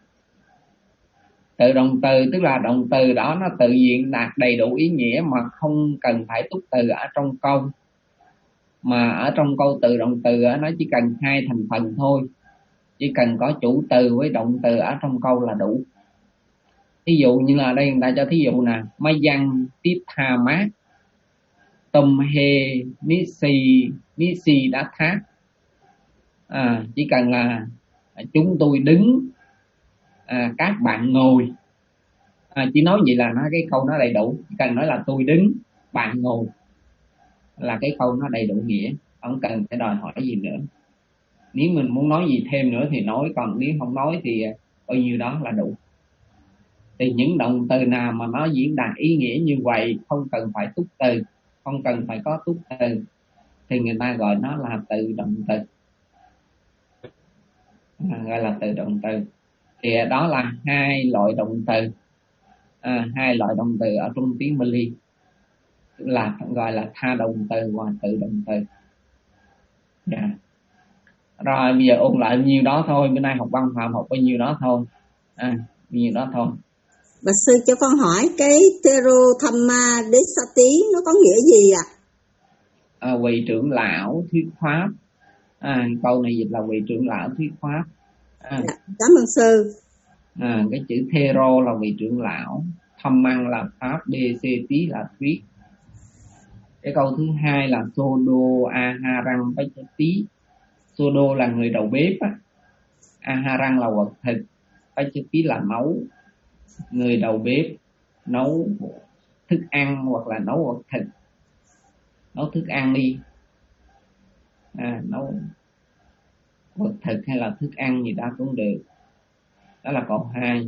Tự động từ tức là động từ đó nó tự diễn đạt đầy đủ ý nghĩa mà không cần phải túc từ ở trong câu. Mà ở trong câu tự động từ nó chỉ cần hai thành phần thôi, chỉ cần có chủ từ với động từ ở trong câu là đủ. Ví dụ như là đây người ta cho thí dụ nè, Mai văn tiếp tha mát tâm hê nisi nisi đã thác. À, chỉ cần là chúng tôi đứng, à, các bạn ngồi. À, chỉ nói vậy là nó cái câu nó đầy đủ. Chỉ cần nói là tôi đứng, bạn ngồi là cái câu nó đầy đủ nghĩa, không cần phải đòi hỏi gì nữa. Nếu mình muốn nói gì thêm nữa thì nói, còn nếu không nói thì bao nhiêu đó là đủ. Thì những động từ nào mà nó diễn đạt ý nghĩa như vậy, không cần phải túc từ, không cần phải có túc từ, thì người ta gọi nó là tự động từ, à, gọi là tự động từ. Thì đó là hai loại động từ, à, hai loại động từ ở trong tiếng Pali là gọi là tha động từ và tự động từ. Yeah. Rồi bây giờ ôn lại nhiêu đó thôi, bữa nay học văn phạm học bao nhiêu đó thôi, à, nhiêu đó thôi. Bà sư cho con hỏi cái Tero Thamma Desati nó có nghĩa gì ạ? À? À, vị trưởng lão thuyết pháp. À, câu này dịch là vị trưởng lão thuyết pháp. À, dạ, cảm ơn sư. À, cái chữ Thero là vị trưởng lão, Thammang là pháp, Deseti là thuyết. Cái câu thứ hai là Sodo Aharang Pachati. Sodo là người đầu bếp á, Aharang là vật thịt, Pachati là nấu. Người đầu bếp nấu thức ăn hoặc là nấu vật thịt, nấu thức ăn đi, à, nấu vật thịt hay là thức ăn gì đó cũng được. Đó là câu hai.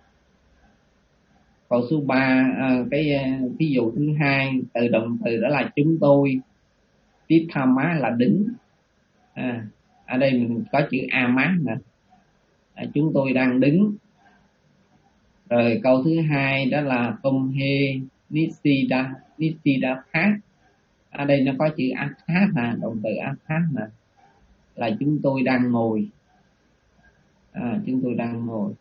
Câu số ba, à, cái ví dụ thứ hai, từ động từ đó là chúng tôi. Tiếp tham má là đứng. À, ở đây mình có chữ amá nè, à, chúng tôi đang đứng. Rồi câu thứ hai đó là công he nitida nitida khác. Ở đây nó có chữ athat nè, động từ athat nè, là chúng tôi đang ngồi. À, chúng tôi đang ngồi.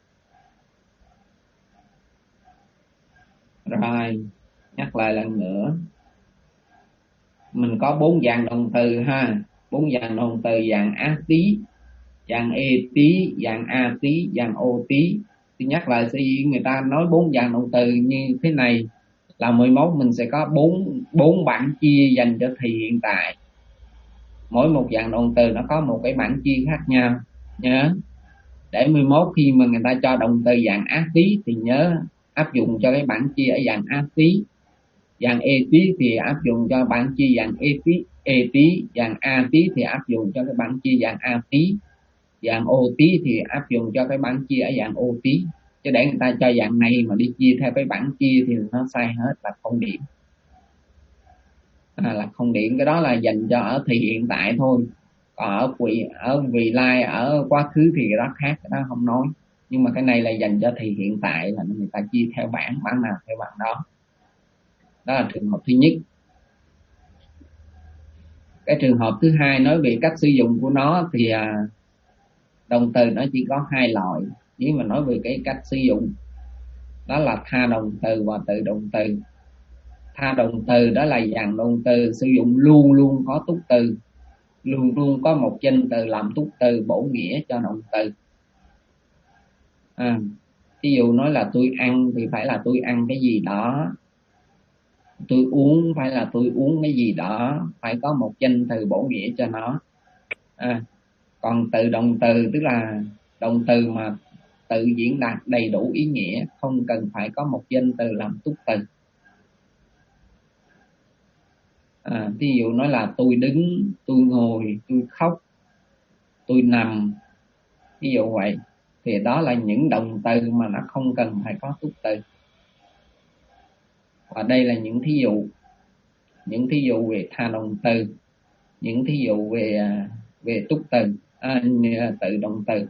Rồi nhắc lại lần nữa, mình có bốn dạng động từ ha, bốn dạng động từ: dạng á tí, dạng ê tí, dạng a tí, dạng ô tí. Thì nhắc lại sẽ người ta nói bốn dạng động từ như thế này là mười mốt mình sẽ có bốn bốn bảng chia dành cho thì hiện tại. Mỗi một dạng động từ nó có một cái bảng chia khác nhau nhớ. Để mười mốt khi mà người ta cho động từ dạng á tí thì nhớ áp dụng cho cái bảng chia ở dạng á tí. Dạng ê tí thì áp dụng cho bảng chia dạng ê tí, ê tí. Dạng a tí thì áp dụng cho cái bảng chia dạng a tí. Dạng ô tí thì áp dụng cho cái bảng chia ở dạng ô tí. Chứ để người ta cho dạng này mà đi chia theo cái bảng chia thì nó sai hết, là không điểm. À, là không điểm. Cái đó là dành cho ở thì hiện tại thôi. Còn ở vị ở vị lai, ở quá khứ thì cái đó khác, cái đó không nói. Nhưng mà cái này là dành cho thì hiện tại, là người ta chia theo bảng, bảng nào theo bảng đó. Đó là trường hợp thứ nhất. Cái trường hợp thứ hai nói về cách sử dụng của nó thì à, động từ nó chỉ có hai loại. Nếu mà nói về cái cách sử dụng, đó là tha động từ và tự động từ. Tha động từ đó là dạng động từ sử dụng luôn luôn có túc từ, luôn luôn có một danh từ làm túc từ bổ nghĩa cho động từ. À, ví dụ nói là tôi ăn thì phải là tôi ăn cái gì đó. Tôi uống phải là tôi uống cái gì đó, phải có một danh từ bổ nghĩa cho nó. À, còn tự động từ tức là động từ mà tự diễn đạt đầy đủ ý nghĩa, không cần phải có một danh từ làm túc từ. À, ví dụ nói là tôi đứng, tôi ngồi, tôi khóc, tôi nằm, ví dụ vậy. Thì đó là những động từ mà nó không cần phải có túc từ. Và đây là những thí dụ, những thí dụ về tha động từ, những thí dụ về về túc từ, à, tự động từ.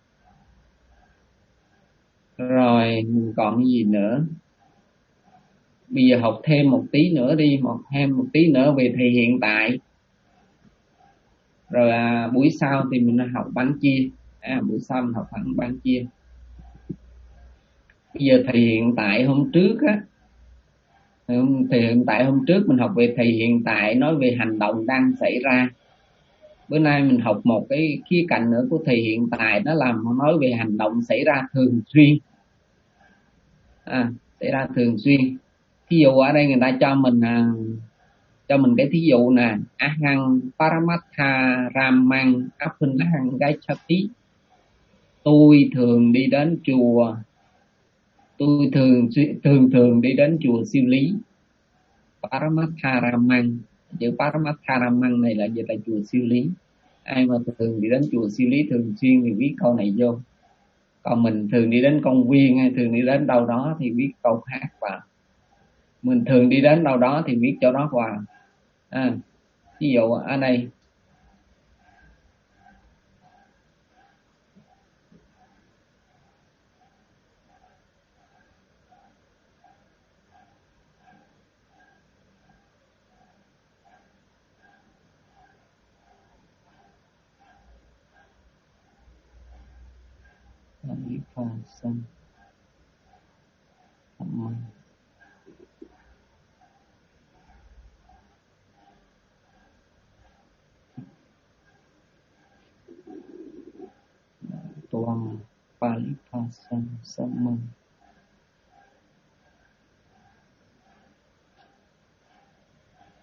Rồi mình còn cái gì nữa? Bây giờ học thêm một tí nữa đi, một thêm một tí nữa về thì hiện tại. Rồi à, buổi sau thì mình học bán chia. À, buổi sau mình học hẳn bán chia. Bây giờ thì hiện tại hôm trước á, thì hiện tại hôm trước mình học về thì hiện tại nói về hành động đang xảy ra. Bữa nay mình học một cái khía cạnh nữa của thì hiện tại, đó là nói về hành động xảy ra thường xuyên. À, xảy ra thường xuyên. Ví dụ ở đây người ta cho mình à, cho mình cái thí dụ nè: ahang paramatha ramang appunahang gachati. Tôi thường đi đến chùa, tôi thường thường thường đi đến chùa siêu lý. Paramatha ramang, chữ paramatha ramang này là gì? Là chùa siêu lý. Ai mà thường đi đến chùa siêu lý thường xuyên thì viết câu này vô. Còn mình thường đi đến công viên hay thường đi đến đâu đó thì viết câu khác vào. Mình thường đi đến đâu đó thì viết chỗ đó vào. À, ví dụ ở đây Lý Pha Sân Tuang Palipasan Samman.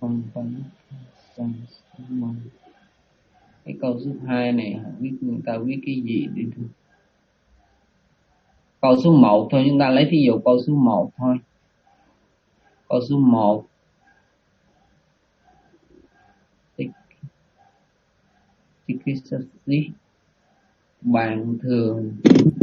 không có cái câu số hai này không biết người ta viết cái gì đi thôi. Câu số một thôi, chúng ta lấy ví dụ câu số một thôi. Câu số một, bạn thường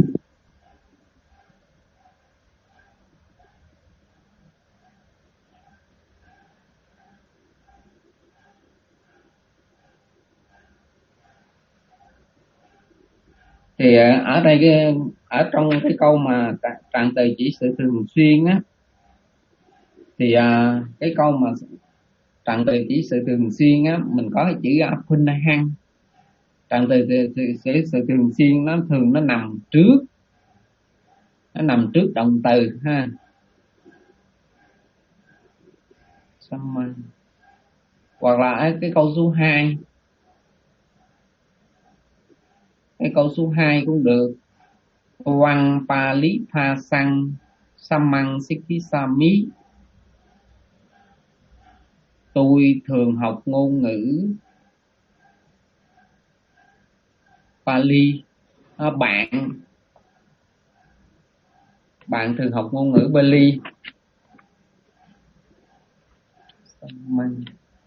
thì ở đây cái ở trong cái câu mà trạng từ chỉ sự thường xuyên á, thì à, cái câu mà trạng từ chỉ sự thường xuyên á, mình có cái chữ aphunahan. Trạng từ sự, sự thường xuyên nó thường nó nằm trước, nó nằm trước động từ ha. Sama. Hoặc là cái câu số hai, cái câu số hai cũng được. Wang pali pa sang samang sikhisami. Tôi thường học ngôn ngữ Pali. À, bạn bạn thường học ngôn ngữ Pali. Samang.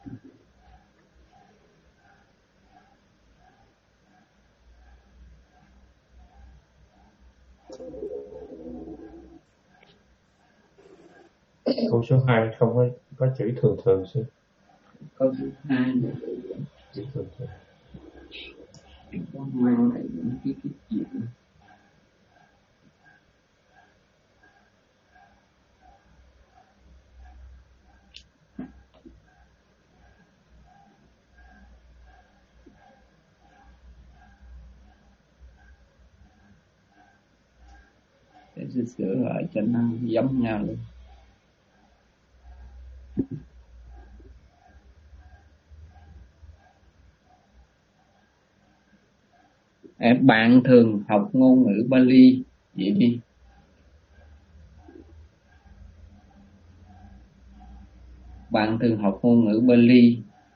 Câu số hai không có có chữ thường thường sư. Câu số hai chữ thường thường. Có mang lại những cái cái chuyện. Để tôi sửa lại cho nó giống nhau luôn. Bạn thường học ngôn ngữ Pali vậy đi. Bạn thường học ngôn ngữ Pali.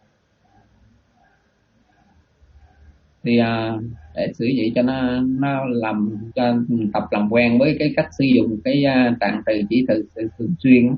Thì à, để xử vậy cho nó nó làm cho mình tập làm quen với cái cách sử dụng cái uh, trạng từ chỉ từ sự thường xuyên.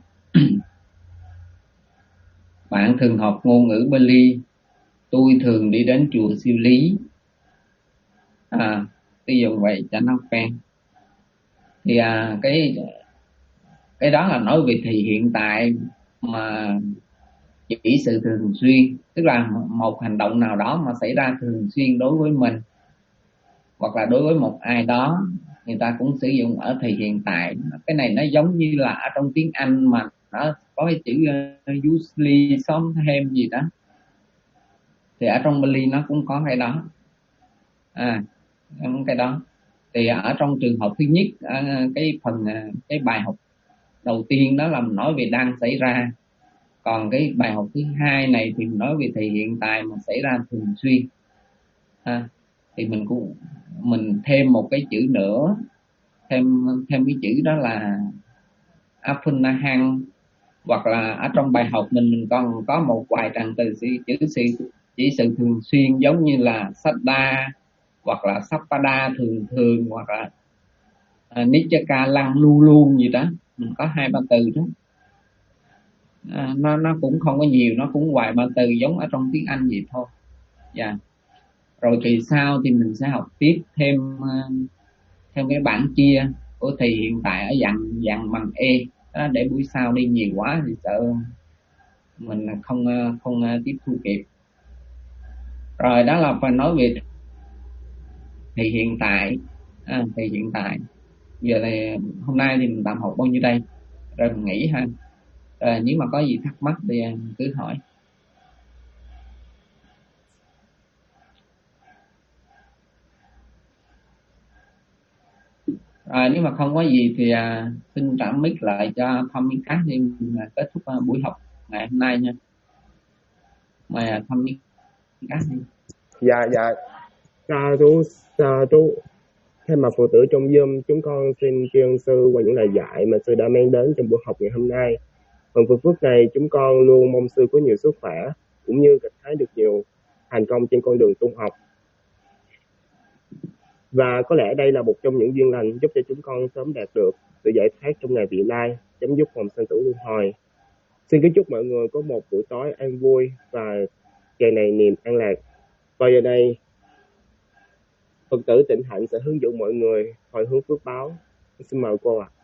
Bạn thường học ngôn ngữ Pali. Tôi thường đi đến chùa Siêu Lý. À, sử dụng vậy cho nó quen. Thì à, cái cái đó là nói về thì hiện tại mà chỉ sự thường xuyên, tức là một hành động nào đó mà xảy ra thường xuyên đối với mình hoặc là đối với một ai đó, người ta cũng sử dụng ở thì hiện tại. Cái này nó giống như là ở trong tiếng Anh mà nó có cái chữ uh, usually, sometimes gì đó, thì ở trong Pali nó cũng có cái đó. À, cái đó thì ở trong trường hợp thứ nhất, cái phần cái bài học đầu tiên đó là mình nói về đang xảy ra, còn cái bài học thứ hai này thì mình nói về thì hiện tại mà xảy ra thường xuyên. À, thì mình cũng mình thêm một cái chữ nữa, thêm thêm cái chữ đó là aphunahan, hoặc là ở trong bài học mình mình còn có một vài trạng từ chữ sự chỉ sự thường xuyên giống như là saddha hoặc là sappada thường thường, hoặc là uh, nichaka lăng luôn luôn gì đó. Mình có hai ba từ đó. À, nó nó cũng không có nhiều, nó cũng vài ba từ giống ở trong tiếng Anh vậy thôi. Dạ. Yeah. Rồi kỳ sau thì mình sẽ học tiếp thêm uh, thêm cái bảng chia của thì hiện tại ở dạng dạng bằng E đó, để buổi sau đi nhiều quá thì sợ mình không không uh, tiếp thu kịp. Rồi đó là phần nói về thì hiện tại. À, thì hiện tại giờ thì hôm nay thì mình tạm học bao nhiêu đây, rồi mình nghỉ ha. Rồi nếu mà có gì thắc mắc thì cứ hỏi. Rồi nếu mà không có gì thì à, xin trả mic lại cho Thâm Mic Cát để mình kết thúc uh, buổi học ngày hôm nay nha. Mời Thâm Mic Cát đi. Dạ dạ. Sa chú sa chú. Thay mặt phụ tử trong Zoom, chúng con xin tri ân sư qua những lời dạy mà sư đã mang đến trong buổi học ngày hôm nay. Phần phước phước này chúng con luôn mong sư có nhiều sức khỏe cũng như gặt hái được nhiều thành công trên con đường tu học. Và có lẽ đây là một trong những duyên lành giúp cho chúng con sớm đạt được sự giải thoát trong ngày vị lai, chấm dứt vòng sanh tử luân hồi. Xin kính chúc mọi người có một buổi tối an vui và ngày này niềm an lạc. Và giờ này Phật tử Tịnh Hạnh sẽ hướng dẫn mọi người hồi hướng phước báo. Xin mời cô ạ.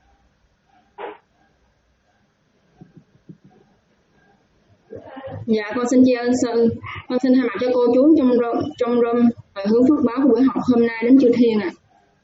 Dạ, con xin tri ân sư. Con xin thay mặt cho cô chú trong trong room hồi hướng phước báo của buổi học hôm nay đến chư thiên ạ.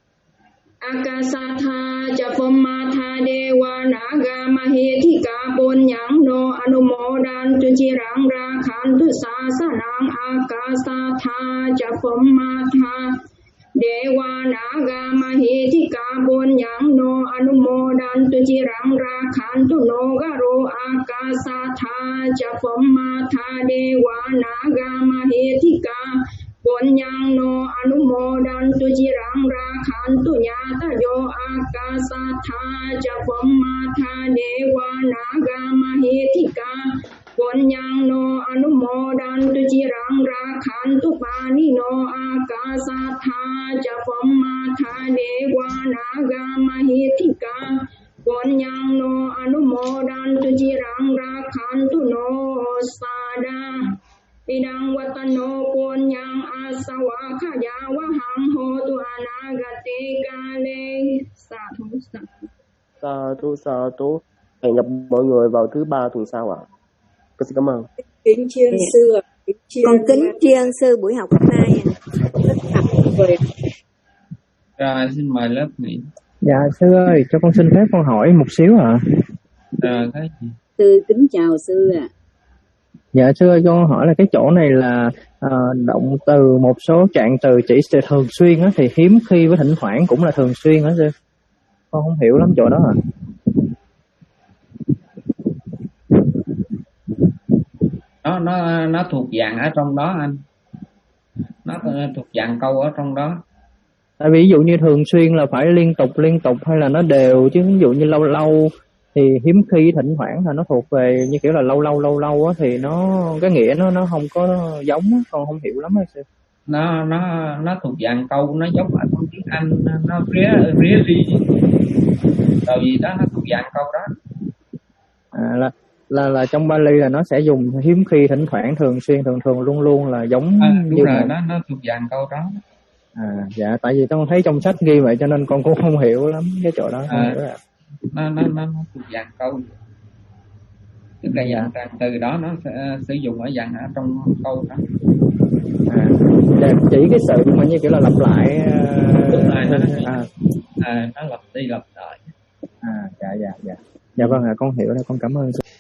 Akasatha Japammatha Dewa Naga Mahithika Punyang No Anumodan Tuchirang Rakhantu Sasanang Akasatha Japammatha Dewa Naga Mahithika Punyang No Anumodan Tuchirang Rakhantu Nogaro Akasatha Japammatha Dewa Naga Mahithika Punyang No Anumodan Tuchirang Rakhantu Nyata Yo Akasatha Japammatha Dewa Naga Mahithika Punyang No Anumodan Tuchirang Rakhantu Pani No Akasatha Japammatha Dewa Naga Mahithika Punyang No Anumodan Tuchirang Rakhantu No Sada Idang Watano Punyang Asawa Khaya Wahang Hotu Anagate Kale. Sa thu sa Sa thu sa thu. Hẹn gặp mọi người vào thứ ba tuần sau ạ. Con xin cảm ơn. Kính tri ân sư, con kính tri ân sư buổi học hôm nay. Rồi xin mời lớp Mỹ. Dạ sư ơi, cho con xin phép con hỏi một xíu ạ. Rồi cái gì? Sư kính chào sư ạ. À. Dạ sư ơi, con hỏi là cái chỗ này là uh, động từ một số trạng từ chỉ thường xuyên á, thì hiếm khi với thỉnh thoảng cũng là thường xuyên hả sư? Con không hiểu lắm chỗ đó à. Nó nó nó thuộc dạng ở trong đó anh. Nó thuộc dạng câu ở trong đó. Tại vì ví dụ như thường xuyên là phải liên tục liên tục hay là nó đều, chứ ví dụ như lâu lâu thì hiếm khi thỉnh thoảng là nó thuộc về như kiểu là lâu lâu lâu lâu á, thì nó cái nghĩa nó nó không có giống á, con không hiểu lắm hay sao. Nó nó nó thuộc dạng câu, nó giống ở trong tiếng Anh, nó ría ría ri rồi gì đó, nó thuộc dạng câu đó. À, là là là trong Bali là nó sẽ dùng hiếm khi thỉnh thoảng thường xuyên thường thường luôn luôn là giống à, đúng như rồi, một... nó nó thuộc dạng câu đó. À dạ, tại vì con thấy trong sách ghi vậy cho nên con cũng không hiểu lắm cái chỗ đó. À, nó, nó nó nó thuộc dạng câu, tức là dạng trạng từ đó nó sẽ sử dụng ở dạng ở trong câu đó. À, chỉ cái sự mà như kiểu là lặp lại. Đúng rồi, nó, à. À, nó lặp đi lặp lại. À dạ dạ dạ. Dạ vâng ạ, à, con hiểu rồi, con cảm ơn.